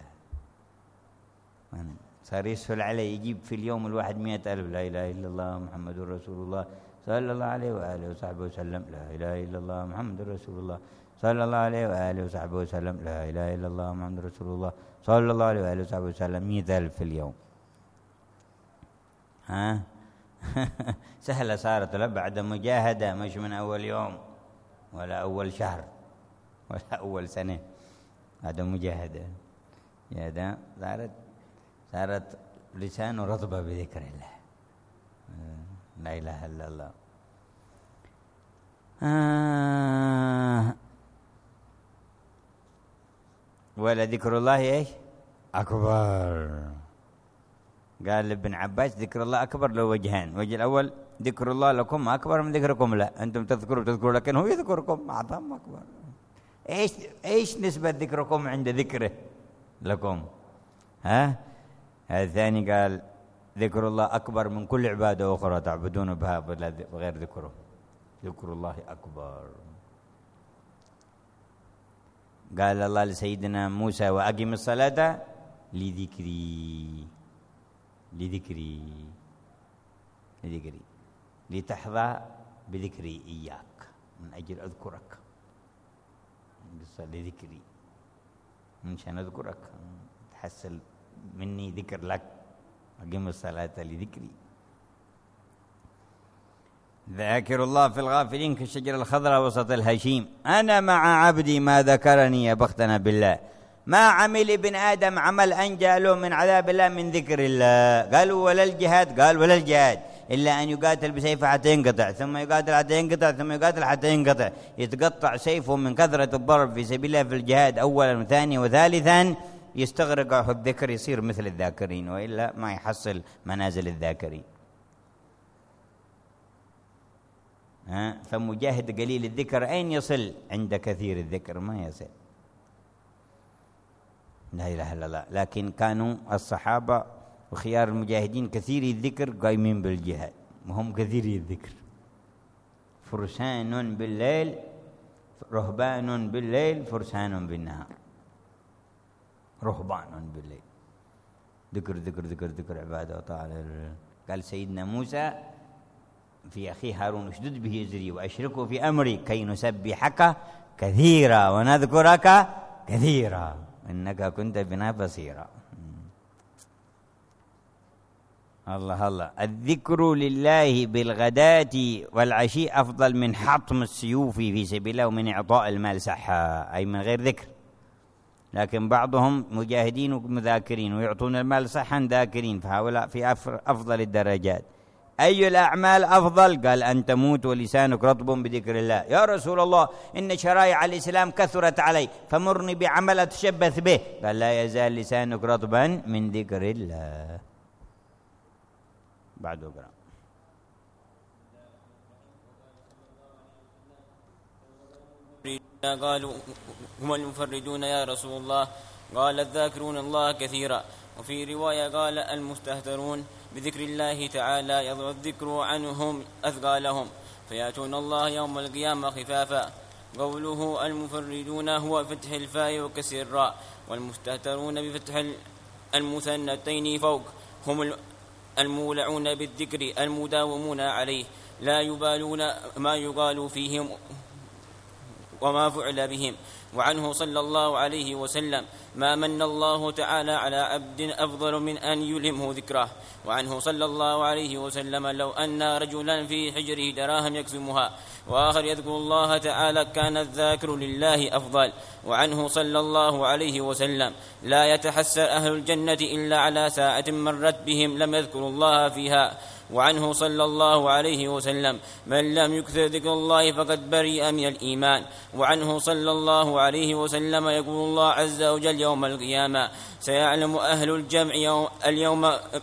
صار يسهل عليه يجيب في اليوم الواحد 100,000 لا إله إلا الله محمد رسول الله صلى الله عليه وآله وصحبه وسلم، لا إله إلا الله محمد رسول الله صلى الله عليه وآله وصحبه وسلم، لا إله إلا الله محمد رسول الله صلى الله عليه وآله وصحبه وسلم، 100,000 في اليوم. سهلة صارت له بعد مجاهدة، مش من أول يوم ولا أول شهر ولا أول سنة، هذا مجاهدة. هذا صارت لسانه رطبة بذكر الله، لا إله إلا الله. ولا ذكر الله إيش أكبر. قال ابن عباس ذكر الله أكبر له وجهان، وجه الأول ذكر الله لكم أكبر من ذكركم، لا أنتم تذكروا لكن هو يذكركم أعظم أكبر. إيش نسبة ذكركم عند ذكره لكم؟ الثاني قال ذكر الله أكبر من كل عبادة أخرى تعبدون بها بغير ذكره، ذكر الله أكبر. قال الله لسيدنا موسى وأقم الصلاة لذكري لتحظى بذكري إياك، من أجل أذكرك، لذكري، منشان أذكرك، تحصل مني ذكر لك، أقم الصلاة لذكري. ذاكر الله في الغافلين كالشجرة الخضراء وسط الهشيم. أنا مع عبدي ما ذكرني، يا بختنا بالله. ما عمل ابن آدم عمل أنجى له من عذاب الله من ذكر الله. قالوا ولا الجهاد، قال ولا الجهاد إلا أن يقاتل بسيفه حتى ينقطع، ثم يقاتل حتى ينقطع، ثم يقاتل حتى ينقطع. يتقطع سيفه من كثرة الضرب في سبيل الله في الجهاد أولا وثانيا وثالثا، يستغرقه الذكر، يصير مثل الذاكرين، وإلا ما يحصل منازل الذاكرين. فمجاهد قليل الذكر أين يصل؟ عند كثير الذكر ما يصل. لا إله إلا الله. لكن كانوا الصحابة وخيار المجاهدين كثيري الذكر قايمين بالجهاد، وهم كثيري الذكر، فرسان بالليل، رهبان بالليل، فرسان بالنهار. رهبان بالليل، ذكر ذكر ذكر ذكر، عبادة وطاعة. قال سيدنا موسى في أخيه هارون اشدد به أزري وأشركه في أمري كي نسبحك كثيرا ونذكرك كثيرا إنك كنت بنا بصيرا. الله الله. الذكر لله بالغداة والعشي أفضل من حطم السيوف في سبيل الله ومن إعطاء المال سحا، أي من غير ذكر. لكن بعضهم مجاهدين ومذاكرين ويعطون المال صحا ذاكرين، فهؤلاء في أفضل الدرجات. أي الأعمال أفضل؟ قال أن تموت ولسانك رطب بذكر الله. يا رسول الله إن شرائع الإسلام كثرت علي فمرني بعمل أتشبث به. قال لا يزال لسانك رطبا من ذكر الله. بعد أقرأ. قالوا هم المفردون يا رسول الله؟ قال الذاكرون الله كثيرا. وفي رواية قال المستهترون بذكر الله تعالى يضع الذكر عنهم أثقالهم فيأتون الله يوم القيامة خفافا. قوله المفردون هو فتح الفاء وكسر الراء، والمستهترون بفتح المثنتين فوق، هم المولعون بالذكر المداومون عليه، لا يبالون ما يقال فيهم وما فعل بهم. وعنه صلى الله عليه وسلم ما من الله تعالى على عبد أفضل من أن يلهمه ذكره. وعنه صلى الله عليه وسلم لو أن رجلا في حجره دراهم يكسمها وآخر يذكر الله تعالى كان الذاكر لله أفضل. وعنه صلى الله عليه وسلم لا يتحسر أهل الجنة إلا على ساعة مرت بهم لم يذكروا الله فيها. وعنه صلى الله عليه وسلم من لم يكثر ذكر الله فقد برئ من الإيمان. وعنه صلى الله عليه وسلم يقول الله عز وجل يوم القيامة سيعلم أهل الجمع اليوم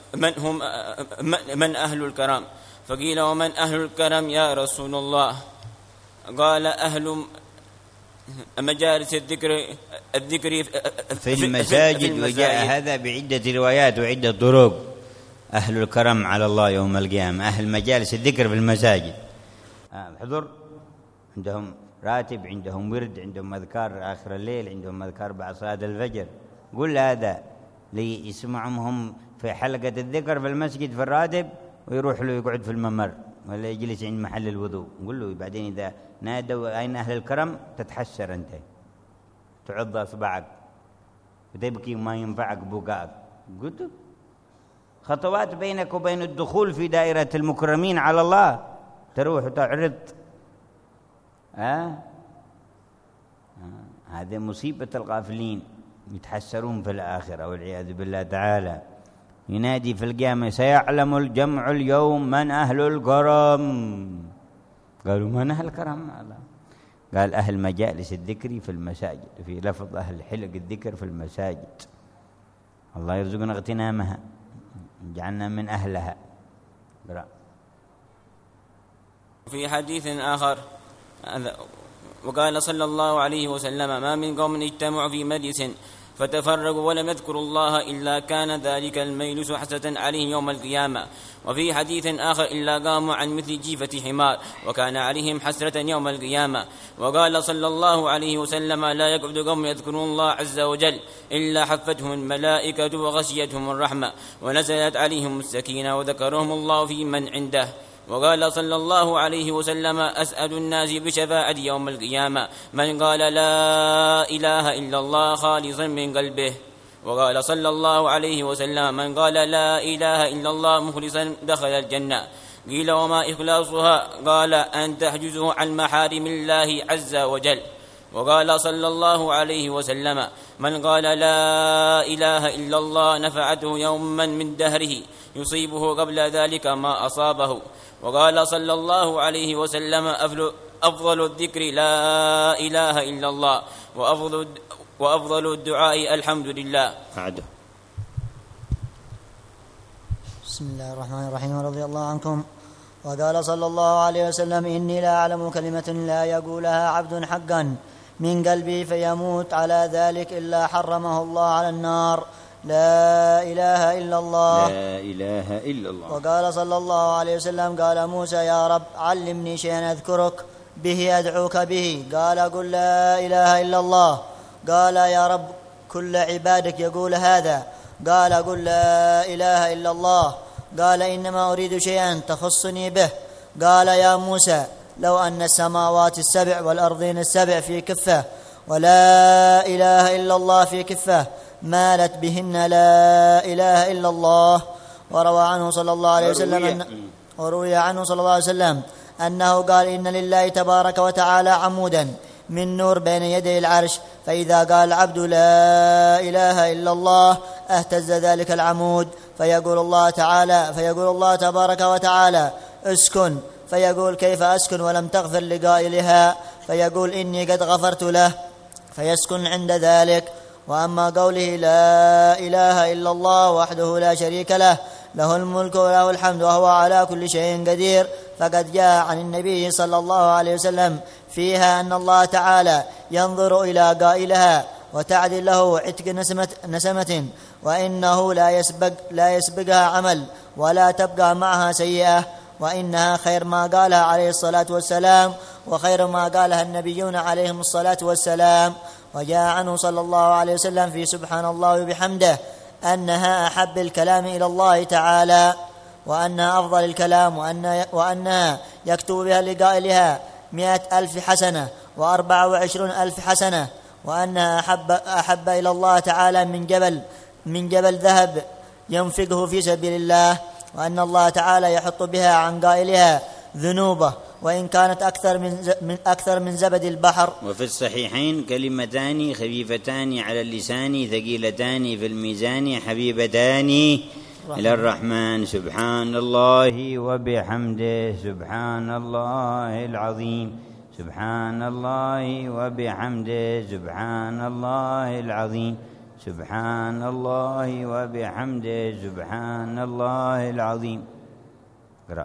من أهل الكرم. فقيل ومن أهل الكرم يا رسول الله؟ قال أهل مجالس الذكر في المساجد. وجاء هذا بعدة روايات وعدة طرق. أهل الكرم على الله يوم القيامة أهل مجالس الذكر في المساجد، حضور، عندهم راتب، عندهم ورد، عندهم أذكار آخر الليل، عندهم أذكار بعد صلاة الفجر. قل هذا ليسمعهم في حلقة الذكر في المسجد في الراتب، ويروح له يقعد في الممر ولا يجلس عند محل الوضوء. قل له بعدين إذا نادوا أين أهل الكرم تتحسر أنت، تعض أصبعك وتبكي وما ينفعك بكاءك. قلت خطوات بينك وبين الدخول في دائرة المكرمين على الله، تروح وتعرض. هذه مصيبة الغافلين، يتحسرون في الآخرة والعياذ بالله تعالى. ينادي في القيامة سيعلم الجمع اليوم من أهل الكرم. قالوا من أهل الكرم؟ قال أهل مجالس الذكر في المساجد، في لفظ أهل حلق الذكر في المساجد. الله يرزقنا اغتنامها، جعلنا من أهلها. في حديث آخر وقال صلى الله عليه وسلم ما من قوم اجتمعوا في مجلس فتفرقوا ولم يذكروا الله إلا كان ذلك الميلس حسرة عليهم يوم القيامة. وفي حديث آخر إلا قاموا عن مثل جيفة حمار وكان عليهم حسرة يوم القيامة. وقال صلى الله عليه وسلم لا يقعد قوم يذكرون الله عز وجل إلا حفتهم الملائكة وغشيتهم الرحمة ونزلت عليهم السكينة وذكرهم الله في من عنده. وقال صلى الله عليه وسلم أسأل الناس بشفاعة يوم القيامة من قال لا إله إلا الله خالصا من قلبه. وقال صلى الله عليه وسلم من قال لا إله إلا الله مخلصا دخل الجنة. قيل وما إخلاصها؟ قال أن تحجزه عن محارم الله عز وجل. وقال صلى الله عليه وسلم من قال لا إله إلا الله نفعته يوما من دهره يصيبه قبل ذلك ما أصابه. وقال صلى الله عليه وسلم أفضل الذكر لا إله إلا الله وأفضل الدعاء الحمد لله. بعده. بسم الله الرحمن الرحيم. رضي الله عنكم. وقال صلى الله عليه وسلم إني لا أعلم كلمة لا يقولها عبد حقا من قلبي فيموت على ذلك إلا حرمه الله على النار لا إله إلا الله. لا إله إلا الله. وقال صلى الله عليه وسلم قال موسى يا رب علمني شيئا أذكرك به أدعوك به. قال قل لا إله إلا الله. قال يا رب كل عبادك يقول هذا. قال قل لا إله إلا الله. قال إنما أريد شيئا تخصني به. قال يا موسى لو أن السماوات السبع والأرضين السبع في كفة ولا إله إلا الله في كفة مالت بهن لا إله إلا الله. وروى عنه صلى الله عليه وسلم أنه قال إن لله تبارك وتعالى عمودا من نور بين يدي العرش فإذا قال العبد لا إله إلا الله اهتز ذلك العمود فيقول الله تبارك وتعالى اسكن. فيقول كيف أسكن ولم تغفر لقائلها؟ فيقول إني قد غفرت له فيسكن عند ذلك. وأما قوله لا إله إلا الله وحده لا شريك له له الملك وله الحمد وهو على كل شيء قدير فقد جاء عن النبي صلى الله عليه وسلم فيها أن الله تعالى ينظر إلى قائلها وتعدل له عتق نسمة وإنه لا يسبقها عمل ولا تبقى معها سيئة وإنها خير ما قالها عليه الصلاة والسلام وخير ما قالها النبيون عليهم الصلاة والسلام. وجاء عنه صلى الله عليه وسلم في سبحان الله وبحمده أنها أحب الكلام إلى الله تعالى وأنها أفضل الكلام وأنها يكتب بها لقائلها 100,000 حسنة و24,000 حسنة وأنها أحب إلى الله تعالى من جبل ذهب ينفقه في سبيل الله وأن الله تعالى يحط بها عن قائلها ذنوبه وإن كانت أكثر من زبد البحر. وفي الصحيحين كلمتان خفيفتان على اللسان ثقيلتان في الميزان حبيبتان إلى الرحمن سبحان الله وبحمده سبحان الله العظيم سبحان الله وبحمده سبحان الله العظيم سبحان الله وبحمده سبحان الله العظيم. قرأ.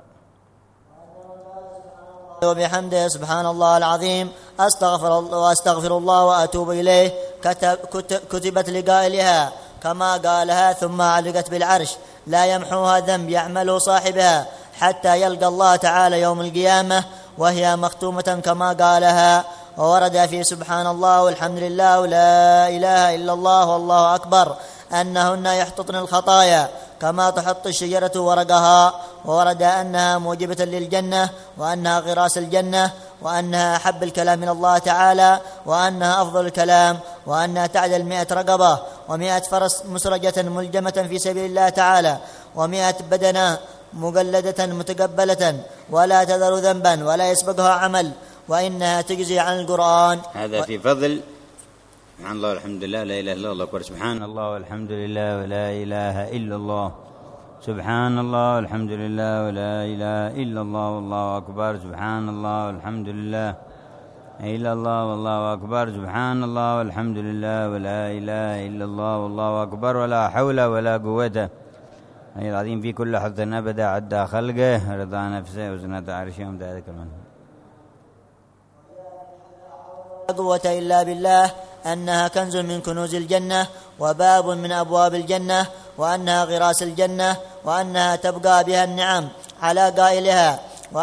وبحمده سبحان الله العظيم أستغفر الله وأتوب إليه كتبت لقائلها كما قالها ثم علقت بالعرش لا يمحوها ذنب يعمل صاحبها حتى يلقى الله تعالى يوم القيامة وهي مختومة كما قالها. وورد في سبحان الله والحمد لله ولا إله إلا الله والله أكبر أنهن يحططن الخطايا كما تحط الشجرة ورقها. وورد أنها موجبة للجنة وأنها غراس الجنة وأنها أحب الكلام من الله تعالى وأنها أفضل الكلام وأنها تعدل 100 رقبة و100 فرس مسرجة ملجمة في سبيل الله تعالى و100 بدنة مقلدة متقبلة ولا تذر ذنبا ولا يسبقها عمل وإنها تجزي عن القرآن. هذا في فضل سبحان الله والحمد لله لا إله إلا الله أكبر سبحان الله والحمد لله ولا إله إلا الله سبحان الله والحمد لله ولا إله إلا الله والله أكبر سبحان الله والحمد لله إلا الله والله أكبر سبحان الله والحمد لله ولا إله إلا الله والله أكبر ولا حول ولا قوة أي العظيم في كل حظ أبدا عدى خلقه رضا نفسه وزنة عرشه ومدى ذلك المنه. قوة إلا بالله أنها كنز من كنوز الجنة وباب من أبواب الجنة، وأنها غراس الجنة، وأنها تبقى بها النعم على قائلها،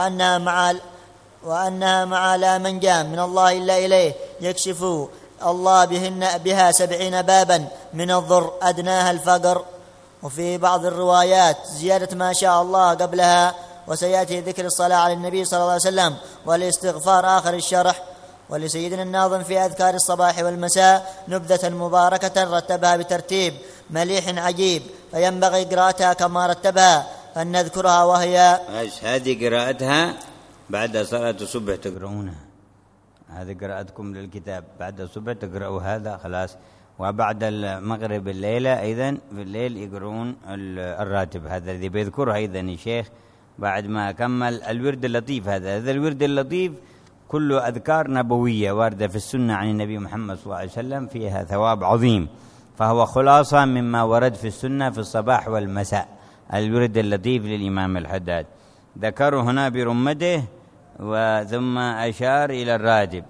وأنها مع لا منجا من الله إلا إليه، يكشف الله بها 70 بابا من الضر أدناها الفقر. وفي بعض الروايات زيادة ما شاء الله قبلها، وسيأتي ذكر الصلاة على النبي صلى الله عليه وسلم والاستغفار آخر الشرح. ولسيدنا الناظم في أذكار الصباح والمساء نبذة مباركة رتبها بترتيب مليح عجيب، فينبغي قراءتها كما رتبها، فلنذكرها وهي هذه قراءتها بعد صلاة الصبح تقرؤونها، هذه قراءتكم للكتاب بعد الصبح تقرأوا هذا خلاص. وبعد المغرب الليلة أيضا في الليل يقرؤون الراتب، هذا الذي بيذكره أيضا الشيخ بعد ما كمل الورد اللطيف. هذا الورد اللطيف كله أذكار نبوية واردة في السنة عن النبي محمد صلى الله عليه وسلم، فيها ثواب عظيم، فهو خلاصة مما ورد في السنة في الصباح والمساء. الورد اللطيف للإمام الحداد ذكره هنا برمته، وثم أشار إلى الراتب،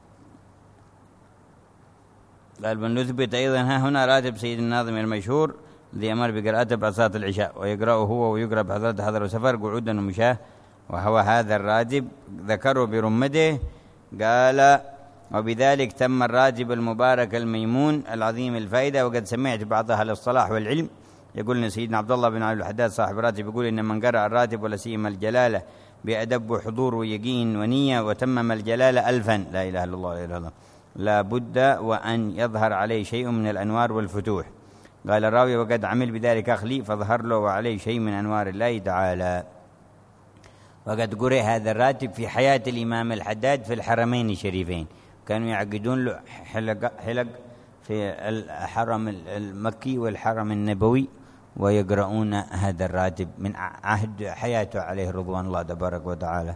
قال بنثبت أيضا ها هنا راتب سيد الناظم المشهور الذي أمر بقراءته بعد صلاة العشاء، ويقرأه هو ويقرأ بحضرة حضر وسفر قعودا ومشاه، وهو هذا الراتب ذكره برمته. قال وبذلك تم الراتب المبارك الميمون العظيم الفائدة. وقد سمعت بعض أهل الصلاح والعلم يقول سيدنا عبد الله بن عبد الحداد صاحب الراتب يقول إن من قرأ الراتب ولا سيما الجلالة بأدب وحضور ويقين ونية وتمم الجلالة 1000 لا إله إلا الله لا إله إلا الله لا بد وأن يظهر عليه شيء من الأنوار والفتوح. قال الراوي وقد عمل بذلك أخلي فظهر له وعليه شيء من أنوار الله تعالى. وقد قرئ هذا الراتب في حياة الإمام الحداد في الحرمين الشريفين، كانوا يعقدون له حلق في الحرم المكي والحرم النبوي ويقرؤون هذا الراتب من عهد حياته عليه رضوان الله تبارك وتعالى،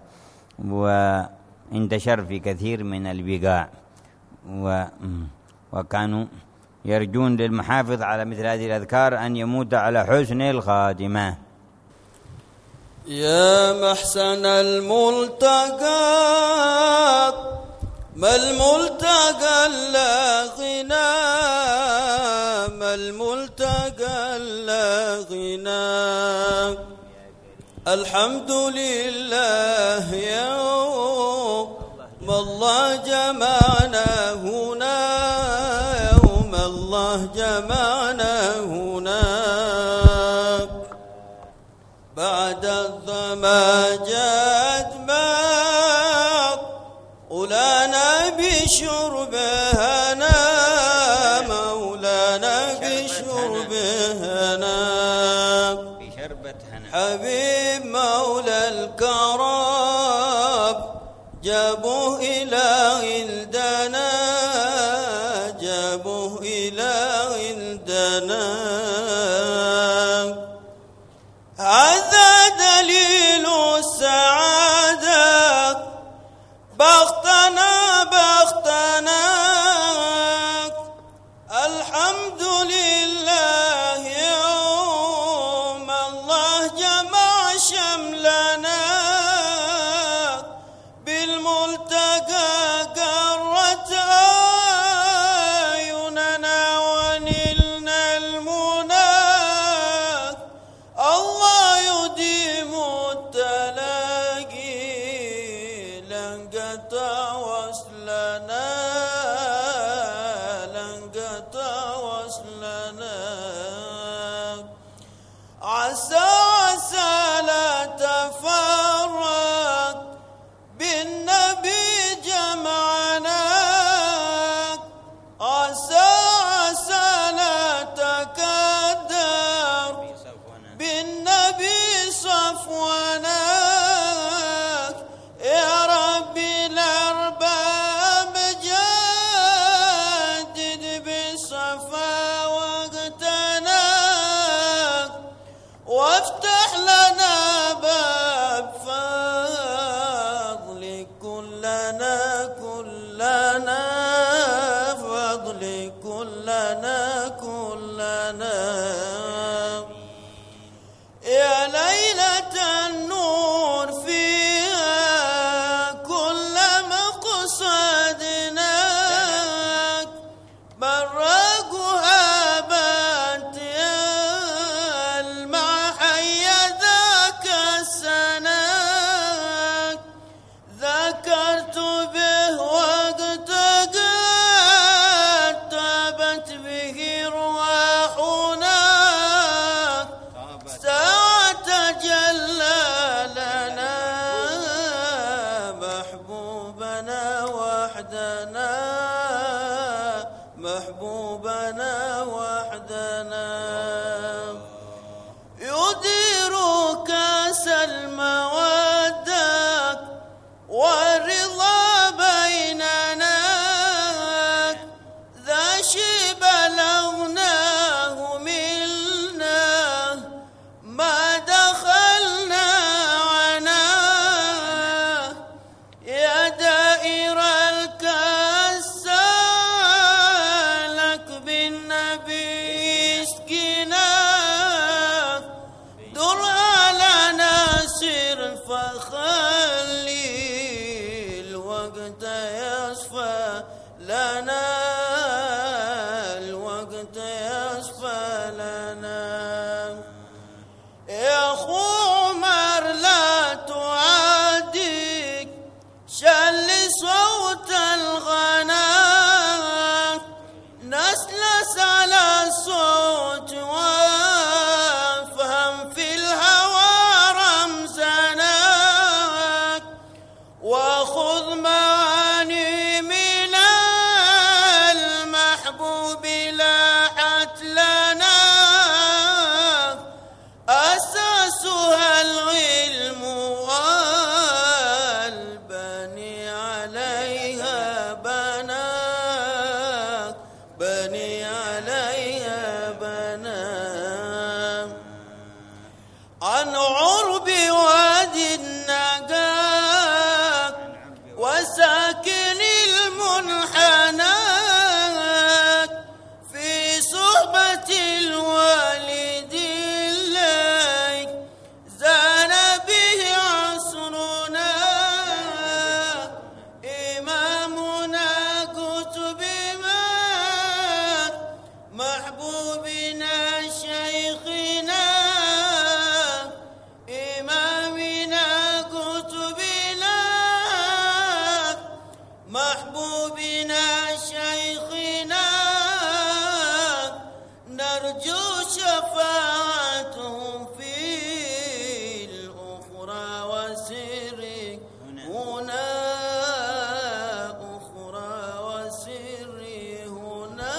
وانتشر في كثير من البقاع، وكانوا يرجون للمحافظ على مثل هذه الأذكار أن يموت على حسن الخاتمة. يا محسن الملتقى ما الملتقى لا غنى، ما الملتقى لا غنى، الحمد لله يوم الله جمعنا هنا، يوم الله جمعنا هنا، بعد الظما جاءت مولانا بشربهنا، مولانا بشربهنا، حبيب مولى الكرم جابوه إلى غلدنا، جابوه إلى غلدنا، هذا دليل السعادة، بختنا بختنا، الحمد لله يوم الله جمع شملنا، بالملتقى قرت أعيننا ونلنا المنى، الله يديم التلاقي لنقطع وصلنا، لنقطع وصلنا، عسى عسى لا تفرق بالنبي جمعنا، عسى عسى لا تكدر بالنبي صفونا، يا ربي الأرباب جدد بالصفا وقتنا، وافتح يدير كاس المودة والرضا بيننا ذا شي بلغناه ملنا ما دخلنا عناه يا دائر الكاس لك بالنبي اسقنا در على ناصر فخلي الوقت يصفى لنا الوقت يصفى لنا يا أخو عمر لا تعاديك شل صوت الغناء نسلس على الصوت وافهم في الهوى رمزنا وخذ معاني من المحبوب لاحت لنا أساسها العلم والبني عليها بنات بني عليها بنات عن عرب وادي النجاة وساكن المنحنات في صحبة الوالد الليل زان به عصرنا إمامنا كتب محبوبنا شيخنا إمامنا كتبنا محبوبنا شيخنا نرجو شفاعتهم في الأخرى وسر هنا أخرى وسر هنا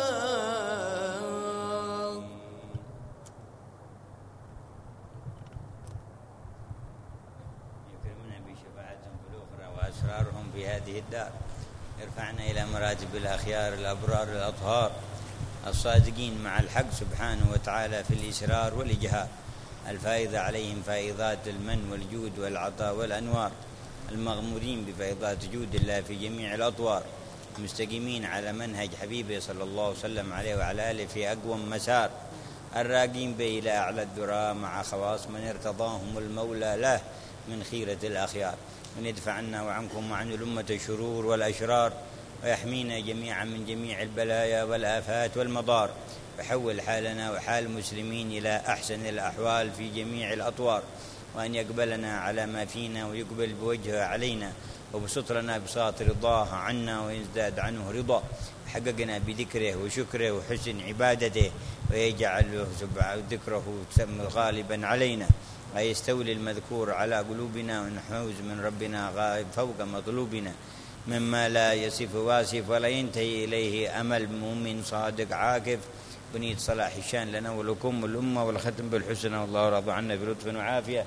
يكرمنا بشفاعتهم في الأخرى وأسرارهم في هذه الدار يرفعنا إلى مراتب الأخيار الأبرار الأطهار الصادقين مع الحق سبحانه وتعالى في الإسرار والإجهار الفائضة عليهم فائضات المن والجود والعطاء والأنوار المغمورين بفيضات جود الله في جميع الأطوار مستقيمين على منهج حبيبه صلى الله عليه وسلم عليه وعلى آله في أقوم مسار الراقين به إلى أعلى الذرى مع خواص من ارتضاهم المولى له من خيرة الأخيار من يدفع عنا وعنكم وعن الأمة الشرور والأشرار ويحمينا جميعا من جميع البلايا والآفات والمضار ويحول حالنا وحال المسلمين إلى أحسن الأحوال في جميع الأطوار وأن يقبلنا على ما فينا ويقبل بوجهه علينا وبسط لنا بساط رضاه عنا ويزداد عنه رضا حققنا بذكره وشكره وحسن عبادته ويجعل ذكره غالبا علينا ويستولي المذكور على قلوبنا ونحوز من ربنا غائب فوق مطلوبنا مما لا يصف واسف ولا ينتهي إليه أمل مؤمن صادق عاكف بنية صلاح الشان لنا ولكم الأمة والختم بالحسنى والله راضي عنا بلطف وعافية.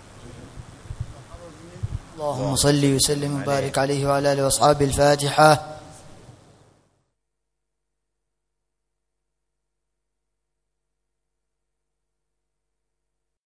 اللهم صل وسلم وبارك عليه وعلى آله وأصحابه. الفاتحة.